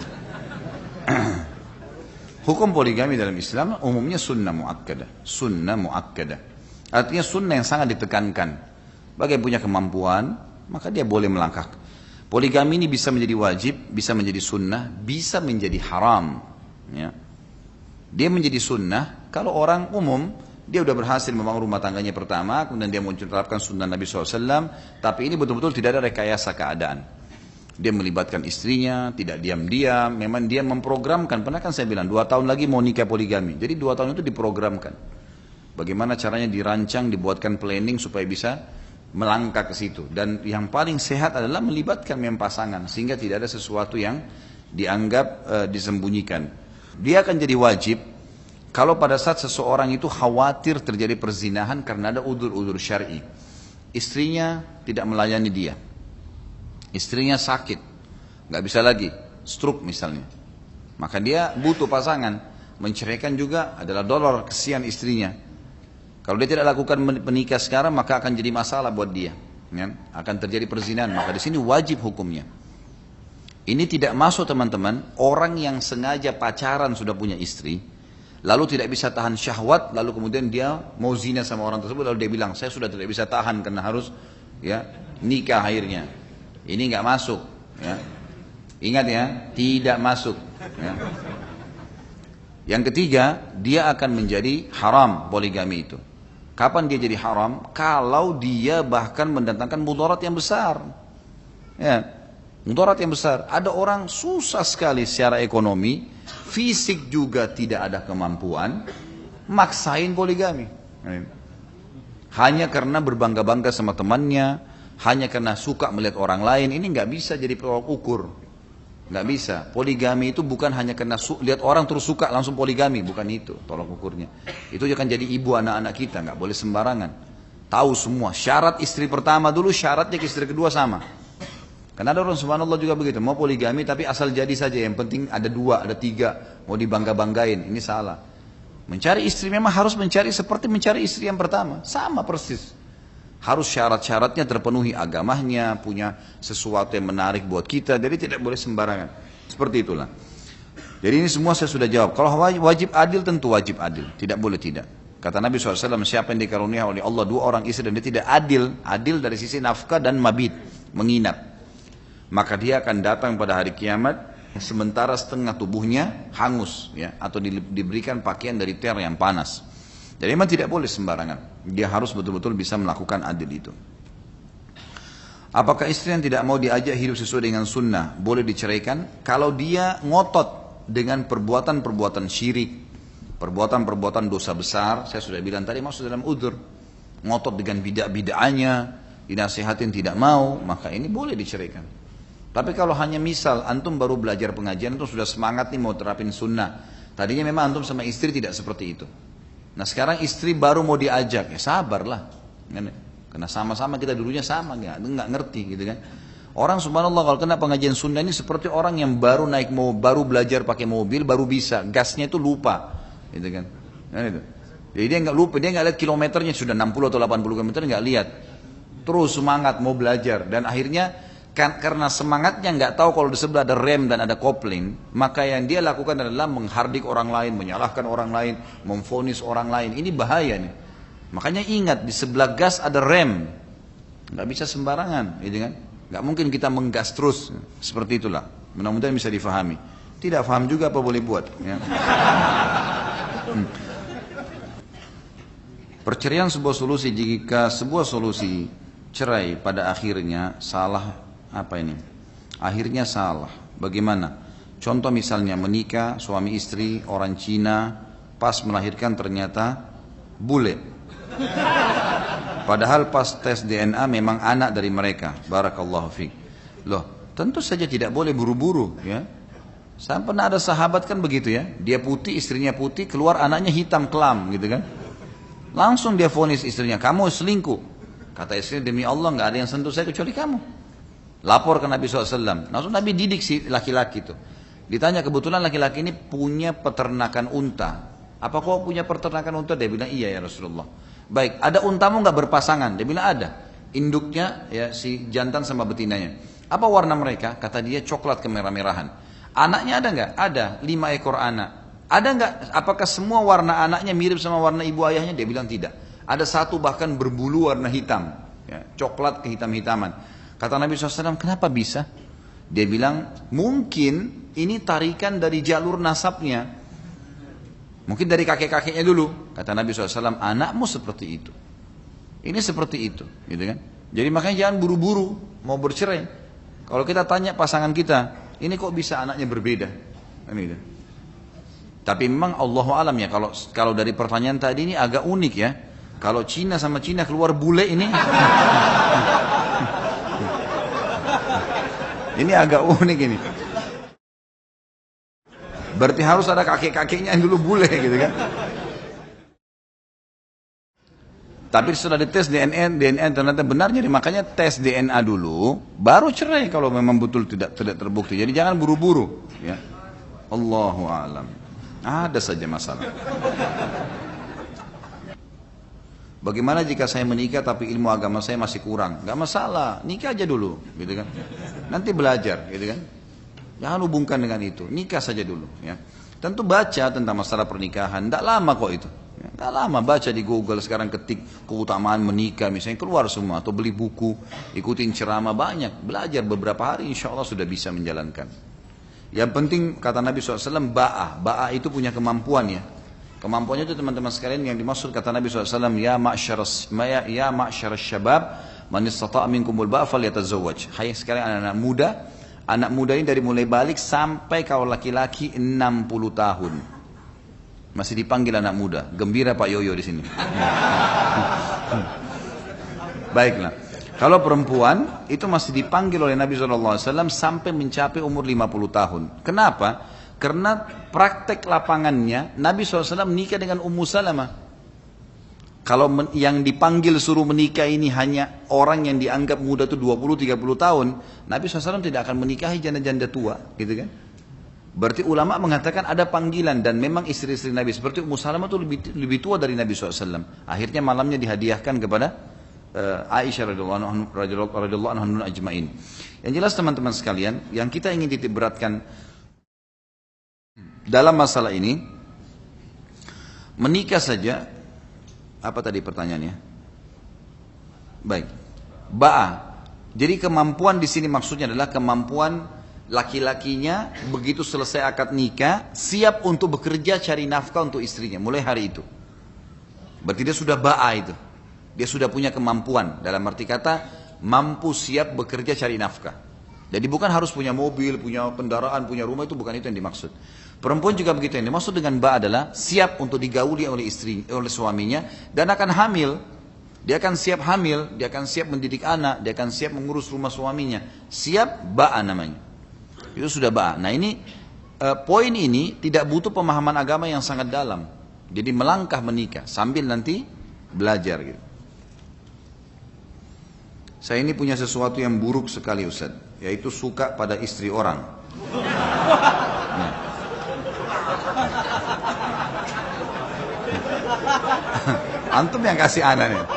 Hukum poligami dalam Islam umumnya sunnah muakkadah. Sunnah muakkadah. Artinya sunnah yang sangat ditekankan. Bagi yang punya kemampuan, maka dia boleh melangkah. Poligami ini bisa menjadi wajib, bisa menjadi sunnah, bisa menjadi haram. Ya. Dia menjadi sunnah kalau orang umum, dia sudah berhasil membangun rumah tangganya pertama, kemudian dia mau menerapkan sunnah Nabi SAW, tapi ini betul-betul tidak ada rekayasa keadaan. Dia melibatkan istrinya, tidak diam-diam, memang dia memprogramkan. Pernah kan saya bilang, 2 tahun lagi mau nikah poligami. Jadi 2 tahun itu diprogramkan. Bagaimana caranya dirancang, dibuatkan planning supaya bisa melangkah ke situ. Dan yang paling sehat adalah melibatkan memang pasangan, sehingga tidak ada sesuatu yang dianggap disembunyikan. Dia akan jadi wajib kalau pada saat seseorang itu khawatir terjadi perzinahan karena ada udzur-udzur syar'i. Istrinya tidak melayani dia. Istrinya sakit, nggak bisa lagi, stroke misalnya. Maka dia butuh pasangan. Menceraikan juga adalah dolor, kesian istrinya. Kalau dia tidak lakukan menikah sekarang, maka akan jadi masalah buat dia. Ya? Akan terjadi perzinahan, maka di sini wajib hukumnya. Ini tidak masuk teman-teman, orang yang sengaja pacaran sudah punya istri, lalu tidak bisa tahan syahwat, lalu kemudian dia mau zina sama orang tersebut, lalu dia bilang, saya sudah tidak bisa tahan karena harus ya nikah akhirnya. Ini nggak masuk, ya. Ingat ya, tidak masuk. Ya. Yang ketiga, dia akan menjadi haram poligami itu. Kapan dia jadi haram? Kalau dia bahkan mendatangkan mudarat yang besar. Ya, mudarat yang besar. Ada orang susah sekali secara ekonomi, fisik juga tidak ada kemampuan, maksain poligami. Hanya karena berbangga-bangga sama temannya, hanya karena suka melihat orang lain, ini nggak bisa jadi tolak ukur, nggak bisa. Poligami itu bukan hanya karena lihat orang terus suka langsung poligami, bukan itu tolak ukurnya. Itu akan jadi ibu anak-anak kita, nggak boleh sembarangan. Tahu semua syarat istri pertama dulu, syaratnya ke istri kedua sama. Karena ada orang subhanallah juga begitu, mau poligami tapi asal jadi saja, yang penting ada 2, ada 3, mau dibangga-banggain, ini salah. Mencari istri memang harus mencari seperti mencari istri yang pertama, sama persis. Harus syarat-syaratnya terpenuhi, agamanya, punya sesuatu yang menarik buat kita, jadi tidak boleh sembarangan. Seperti itulah. Jadi ini semua saya sudah jawab. Kalau wajib adil, tentu wajib adil, tidak boleh tidak. Kata Nabi SAW, siapa yang dikaruniai oleh Allah 2 orang istri dan dia tidak adil, adil dari sisi nafkah dan mabit, menginap, maka dia akan datang pada hari kiamat sementara setengah tubuhnya hangus, ya, atau diberikan pakaian dari ter yang panas. Jadi memang tidak boleh sembarangan. Dia harus betul-betul bisa melakukan adil itu. Apakah istri yang tidak mau diajak hidup sesuai dengan sunnah boleh diceraikan? Kalau dia ngotot dengan perbuatan-perbuatan syirik, perbuatan-perbuatan dosa besar, saya sudah bilang tadi masuk dalam udzur. Ngotot dengan bid'ah-bid'ahnya, dinasihatin tidak mau, maka ini boleh diceraikan. Tapi kalau hanya misal antum baru belajar pengajian, antum sudah semangat nih mau terapin sunnah. Tadinya memang antum sama istri tidak seperti itu. Nah sekarang istri baru mau diajak, ya sabarlah. Karena sama-sama kita dulunya sama, nggak ngerti gitu kan. Orang subhanallah kalau kena pengajian sunnah ini seperti orang yang baru naik baru belajar pakai mobil, baru bisa, gasnya itu lupa, gitu kan. Nah, itu. Jadi dia nggak lupa, dia nggak lihat kilometernya sudah 60 atau 80 km nggak lihat. Terus semangat mau belajar dan akhirnya karena semangatnya nggak tahu kalau di sebelah ada rem dan ada kopling, maka yang dia lakukan adalah menghardik orang lain, menyalahkan orang lain, memvonis orang lain. Ini bahaya nih. Makanya ingat di sebelah gas ada rem, nggak bisa sembarangan, gitu kan? Nggak mungkin kita menggas terus, seperti itulah. Mudah-mudahan bisa difahami. Tidak paham juga apa boleh buat. Ya. Perceraian sebuah solusi jika sebuah solusi cerai pada akhirnya salah. Apa ini? Akhirnya salah. Bagaimana? Contoh misalnya menikah suami istri orang Cina, pas melahirkan ternyata bule. Padahal pas tes DNA memang anak dari mereka. Barakallahu fiik. Loh, tentu saja tidak boleh buru-buru ya. Saya pernah ada sahabat kan begitu ya. Dia putih, istrinya putih, keluar anaknya hitam kelam gitu kan. Langsung dia vonis istrinya, kamu selingkuh. Kata istrinya, demi Allah nggak ada yang sentuh saya kecuali kamu. Lapor ke Nabi SAW. Langsung Nabi didik si laki-laki itu. Ditanya, kebetulan laki-laki ini punya peternakan unta. Apa kau punya peternakan unta? Dia bilang, iya ya Rasulullah. Baik, ada untamu nggak berpasangan? Dia bilang ada. Induknya ya si jantan sama betinanya. Apa warna mereka? Kata dia coklat kemerah-merahan. Anaknya ada nggak? Ada, 5 ekor anak. Ada nggak? Apakah semua warna anaknya mirip sama warna ibu ayahnya? Dia bilang tidak. Ada satu bahkan berbulu warna hitam, ya, coklat kehitam-hitaman. Kata Nabi SAW, kenapa bisa? Dia bilang, mungkin ini tarikan dari jalur nasabnya. Mungkin dari kakek-kakeknya dulu. Kata Nabi SAW, anakmu seperti itu. Ini seperti itu, gitu kan? Jadi makanya jangan buru-buru mau bercerai. Kalau kita tanya pasangan kita, ini kok bisa anaknya berbeda? Gitu. Tapi memang Allahu alam ya, kalau dari pertanyaan tadi ini agak unik ya. Kalau Cina sama Cina keluar bule ini, ini agak unik ini. Berarti harus ada kakek-kakeknya yang dulu bule gitu kan. Tapi setelah dites DNA ternyata benar, jadi makanya tes DNA dulu, baru cerai kalau memang betul tidak terbukti. Jadi jangan buru-buru. Ya. Allahu a'lam. Ada saja masalah. Bagaimana jika saya menikah tapi ilmu agama saya masih kurang? Gak masalah, nikah aja dulu, gitu kan? Nanti belajar, gitu kan? Jangan hubungkan dengan itu, nikah saja dulu. Ya. Tentu baca tentang masalah pernikahan, tidak lama kok itu. Tidak lama, baca di Google sekarang, ketik keutamaan menikah, misalnya keluar semua. Atau beli buku, ikutin ceramah banyak. Belajar beberapa hari, insya Allah sudah bisa menjalankan. Yang penting, kata Nabi SAW, ba'ah itu punya kemampuan ya. Kemampuannya itu teman-teman sekalian yang dimaksud kata Nabi SAW, ya ma'syaras syabab, man istata'a minkumul ba'a falyatazawwaj. Hai sekalian anak muda ini dari mulai balik sampai kalau laki-laki 60 tahun. Masih dipanggil anak muda. Gembira Pak Yoyo di sini. Baiklah. Kalau perempuan itu masih dipanggil oleh Nabi SAW sampai mencapai umur 50 tahun. Kenapa? Karena praktek lapangannya Nabi SAW menikah dengan Ummu Salamah. Kalau yang dipanggil suruh menikah ini hanya orang yang dianggap muda itu 20-30 tahun, Nabi SAW tidak akan menikahi janda-janda tua, gitu kan? Berarti ulama mengatakan ada panggilan dan memang istri-istri Nabi seperti Ummu Salamah itu lebih tua dari Nabi SAW. Akhirnya malamnya dihadiahkan kepada Aisyah radhiyallahu anha ajmain. Yang jelas teman-teman sekalian, yang kita ingin titik beratkan dalam masalah ini, menikah saja. Apa tadi pertanyaannya? Baik. Ba'a. Jadi kemampuan di sini maksudnya adalah kemampuan laki-lakinya begitu selesai akad nikah siap untuk bekerja cari nafkah untuk istrinya mulai hari itu. Berarti dia sudah ba'a itu. Dia sudah punya kemampuan, dalam arti kata mampu siap bekerja cari nafkah. Jadi bukan harus punya mobil, punya kendaraan, punya rumah, itu bukan itu yang dimaksud. Perempuan juga begitu, yang dimaksud dengan ba adalah siap untuk digauli oleh oleh suaminya dan akan hamil. Dia akan siap hamil, dia akan siap mendidik anak, dia akan siap mengurus rumah suaminya. Siap ba'a namanya. Itu sudah ba'a. Nah ini poin ini tidak butuh pemahaman agama yang sangat dalam. Jadi melangkah menikah sambil nanti belajar gitu. Saya ini punya sesuatu yang buruk sekali Ustaz, yaitu suka pada istri orang. Nah. Antum yang kasih ana nih.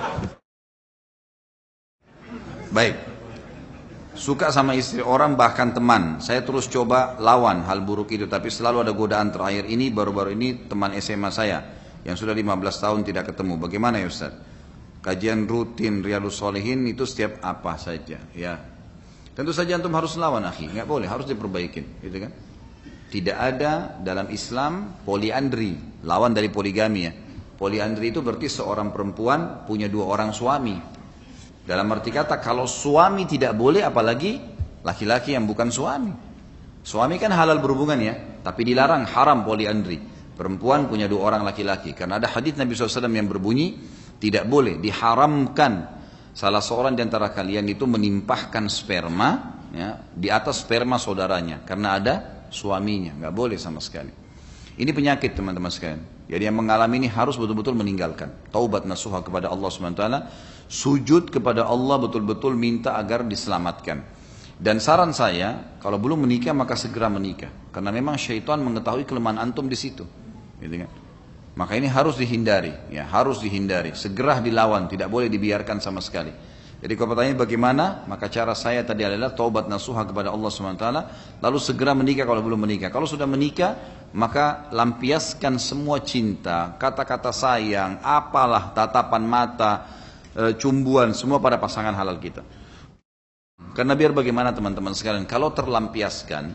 Baik. Suka sama istri orang bahkan teman. Saya terus coba lawan hal buruk itu, tapi selalu ada godaan. Terakhir ini baru-baru ini teman SMA saya yang sudah 15 tahun tidak ketemu. Bagaimana ya Ustaz? Kajian rutin Riyadhus Shalihin itu setiap apa saja, ya. Tentu saja antum harus lawan, akhi. Enggak boleh, harus diperbaikin, gitu kan? Tidak ada dalam Islam poliandri, lawan dari poligami ya. Poliandri itu berarti seorang perempuan punya 2 orang suami. Dalam arti kata kalau suami tidak boleh, apalagi laki-laki yang bukan suami. Suami kan halal berhubungan ya, tapi dilarang, haram poliandri. Perempuan punya 2 orang laki-laki. Karena ada hadits Nabi SAW yang berbunyi, Tidak boleh, diharamkan salah seorang di antara kalian itu menimpahkan sperma ya, di atas sperma saudaranya karena ada suaminya, nggak boleh sama sekali. Ini penyakit teman-teman sekalian. Jadi yang mengalami ini harus betul-betul meninggalkan. Taubat nasuha kepada Allah SWT, sujud kepada Allah betul-betul minta agar diselamatkan. Dan saran saya, kalau belum menikah maka segera menikah, karena memang syaitan mengetahui kelemahan antum di situ, gitu kan? Maka ini harus dihindari, ya harus dihindari, segera dilawan, tidak boleh dibiarkan sama sekali. Jadi kalau pertanyaan bagaimana, maka cara saya tadi adalah taubat nasuha kepada Allah SWT, lalu segera menikah kalau belum menikah. Kalau sudah menikah, maka lampiaskan semua cinta, kata-kata sayang, apalah, tatapan mata, cumbuan, semua pada pasangan halal kita. Karena biar bagaimana teman-teman sekalian, kalau terlampiaskan,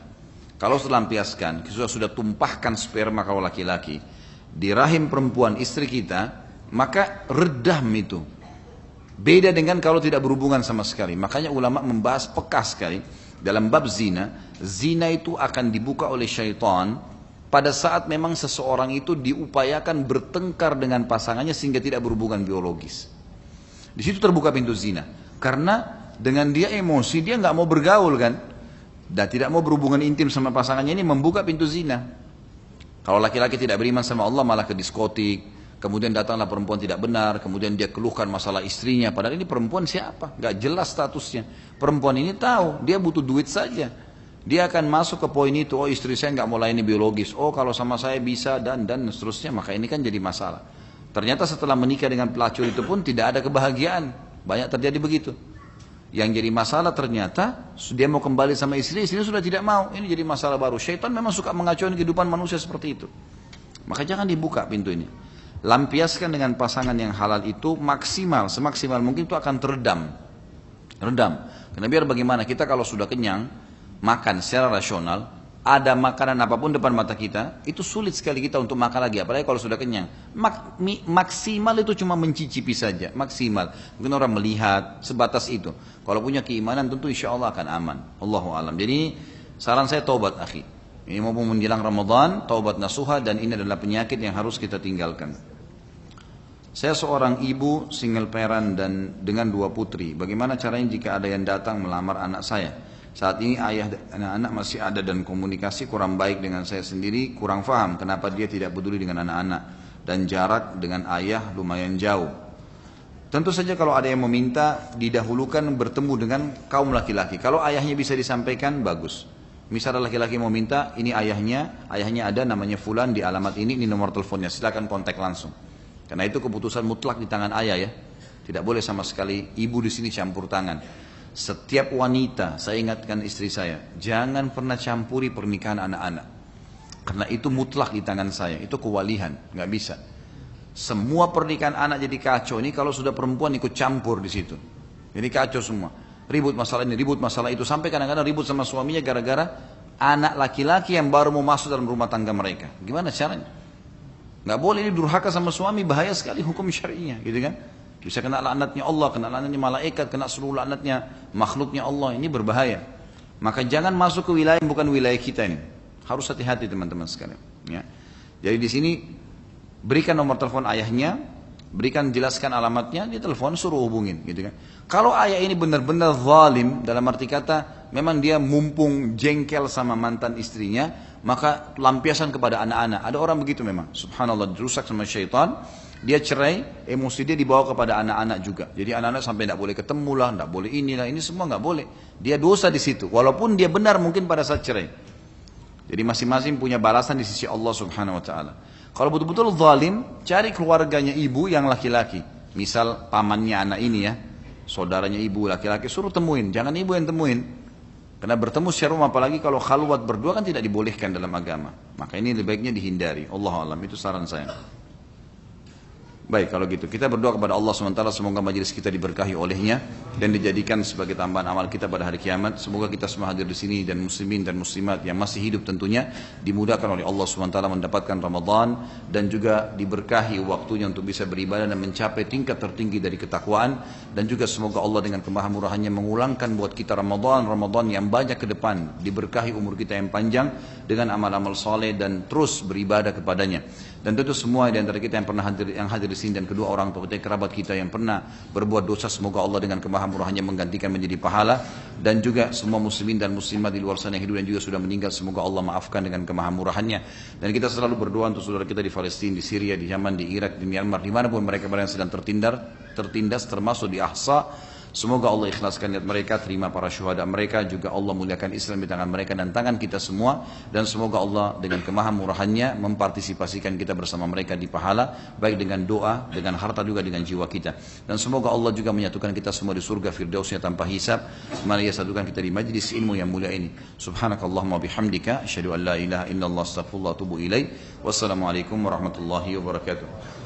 sudah tumpahkan sperma kalau laki-laki, di rahim perempuan istri kita, maka redam itu. Beda dengan kalau tidak berhubungan sama sekali. Makanya ulama membahas peka sekali dalam bab zina. Zina itu akan dibuka oleh syaitan pada saat memang seseorang itu diupayakan bertengkar dengan pasangannya sehingga tidak berhubungan biologis. Di situ terbuka pintu zina. Karena dengan dia emosi, dia nggak mau bergaul kan, dan tidak mau berhubungan intim sama pasangannya, ini membuka pintu zina. Kalau laki-laki tidak beriman sama Allah malah ke diskotik, kemudian datanglah perempuan tidak benar, kemudian dia keluhkan masalah istrinya, padahal ini perempuan siapa? Gak jelas statusnya. Perempuan ini tahu, dia butuh duit saja. Dia akan masuk ke poin itu, oh istri saya gak mau layani biologis, oh kalau sama saya bisa, dan seterusnya, maka ini kan jadi masalah. Ternyata setelah menikah dengan pelacur itu pun tidak ada kebahagiaan, banyak terjadi begitu. Yang jadi masalah ternyata dia mau kembali sama istrinya sudah tidak mau. Ini jadi masalah baru. Syaitan memang suka mengacaukan kehidupan manusia seperti itu. Maka jangan dibuka pintu ini. Lampiaskan dengan pasangan yang halal itu maksimal, semaksimal mungkin itu akan teredam. Redam. Karena biar bagaimana kita kalau sudah kenyang, makan secara rasional, ada makanan apapun depan mata kita, itu sulit sekali kita untuk makan lagi, apalagi kalau sudah kenyang. Maksimal itu cuma mencicipi saja, maksimal. Mungkin orang melihat, sebatas itu. Kalau punya keimanan tentu insya Allah akan aman. Allahu alam. Jadi saran saya taubat akhi. Ini maupun menjelang Ramadan, taubat nasuha, dan ini adalah penyakit yang harus kita tinggalkan. Saya seorang ibu single parent dan dengan 2 putri. Bagaimana caranya jika ada yang datang melamar anak saya? Saat ini ayah dan anak-anak masih ada dan komunikasi kurang baik dengan saya sendiri, kurang paham kenapa dia tidak peduli dengan anak-anak dan jarak dengan ayah lumayan jauh. Tentu saja kalau ada yang meminta didahulukan bertemu dengan kaum laki-laki. Kalau ayahnya bisa disampaikan bagus. Misalnya laki-laki mau minta, ini ayahnya ada namanya fulan di alamat ini nomor teleponnya, silakan kontak langsung. Karena itu keputusan mutlak di tangan ayah ya. Tidak boleh sama sekali ibu di sini campur tangan. Setiap wanita, saya ingatkan istri saya, jangan pernah campuri pernikahan anak-anak. Karena itu mutlak di tangan saya, itu kewalihan, nggak bisa. Semua pernikahan anak jadi kacau, ini kalau sudah perempuan ikut campur di situ. Jadi kacau semua. Ribut masalah ini, ribut masalah itu, sampai kadang-kadang ribut sama suaminya gara-gara anak laki-laki yang baru mau masuk dalam rumah tangga mereka. Gimana caranya? Nggak boleh, ini durhaka sama suami, bahaya sekali hukum syar'inya, gitu kan? Bisa kena laknatnya Allah, kena laknatnya malaikat, kena seluruh laknatnya makhluknya Allah. Ini berbahaya. Maka jangan masuk ke wilayah yang bukan wilayah kita ini. Harus hati-hati teman-teman sekalian. Ya. Jadi di sini berikan nomor telepon ayahnya, jelaskan alamatnya, dia telepon suruh hubungin, gitu kan. Kalau ayah ini benar-benar zalim, dalam arti kata memang dia mumpung jengkel sama mantan istrinya, maka lampiasan kepada anak-anak. Ada orang begitu memang, subhanallah, dirusak sama syaitan. Dia cerai, emosi dia dibawa kepada anak-anak juga. Jadi anak-anak sampai tidak boleh ketemu lah, tidak boleh inilah, ini semua nggak boleh. Dia dosa di situ, walaupun dia benar mungkin pada saat cerai. Jadi masing-masing punya balasan di sisi Allah Subhanahu Wa Taala. Kalau betul-betul zalim, cari keluarganya ibu yang laki-laki. Misal pamannya anak ini ya, saudaranya ibu laki-laki, suruh temuin. Jangan ibu yang temuin. Karena bertemu secara umum, apalagi kalau khalwat berdua kan tidak dibolehkan dalam agama. Maka ini lebih baiknya dihindari. Allahu a'lam, itu saran saya. Baik, kalau gitu kita berdoa kepada Allah SWT, semoga majelis kita diberkahi olehnya dan dijadikan sebagai tambahan amal kita pada hari kiamat. Semoga kita semua hadir di sini dan muslimin dan muslimat yang masih hidup tentunya dimudahkan oleh Allah SWT mendapatkan Ramadan dan juga diberkahi waktunya untuk bisa beribadah dan mencapai tingkat tertinggi dari ketakwaan. Dan juga semoga Allah dengan kemahamurahannya mengulangkan buat kita Ramadan yang banyak ke depan, diberkahi umur kita yang panjang dengan amal-amal saleh dan terus beribadah kepadanya. Dan tentu semua di antara kita yang pernah hadir di Palestina dan kedua orang tua kita, kerabat kita yang pernah berbuat dosa, semoga Allah dengan kemahamurahannya menggantikan menjadi pahala, dan juga semua muslimin dan muslimat di luar sana yang hidup dan juga sudah meninggal, semoga Allah maafkan dengan kemahamurahannya. Dan kita selalu berdoa untuk saudara kita di Palestina, di Syria, di Yaman, di Irak, di Myanmar, dimanapun mereka yang sedang tertindas termasuk di Ahsa. Semoga Allah ikhlaskan niat mereka, terima para syuhada mereka, juga Allah muliakan Islam di tangan mereka dan tangan kita semua, dan semoga Allah dengan kemahamurahannya mempartisipasikan kita bersama mereka di pahala, baik dengan doa, dengan harta, juga dengan jiwa kita. Dan semoga Allah juga menyatukan kita semua di surga firdausnya tanpa hisab, mana ia satukan kita di majlis ilmu yang mulia ini. Subhanakallahumma bihamdika, asyhadu an la ilaha illallah, astaghfirullah wa atubu ilaih. Wassalamualaikum warahmatullahi wabarakatuh.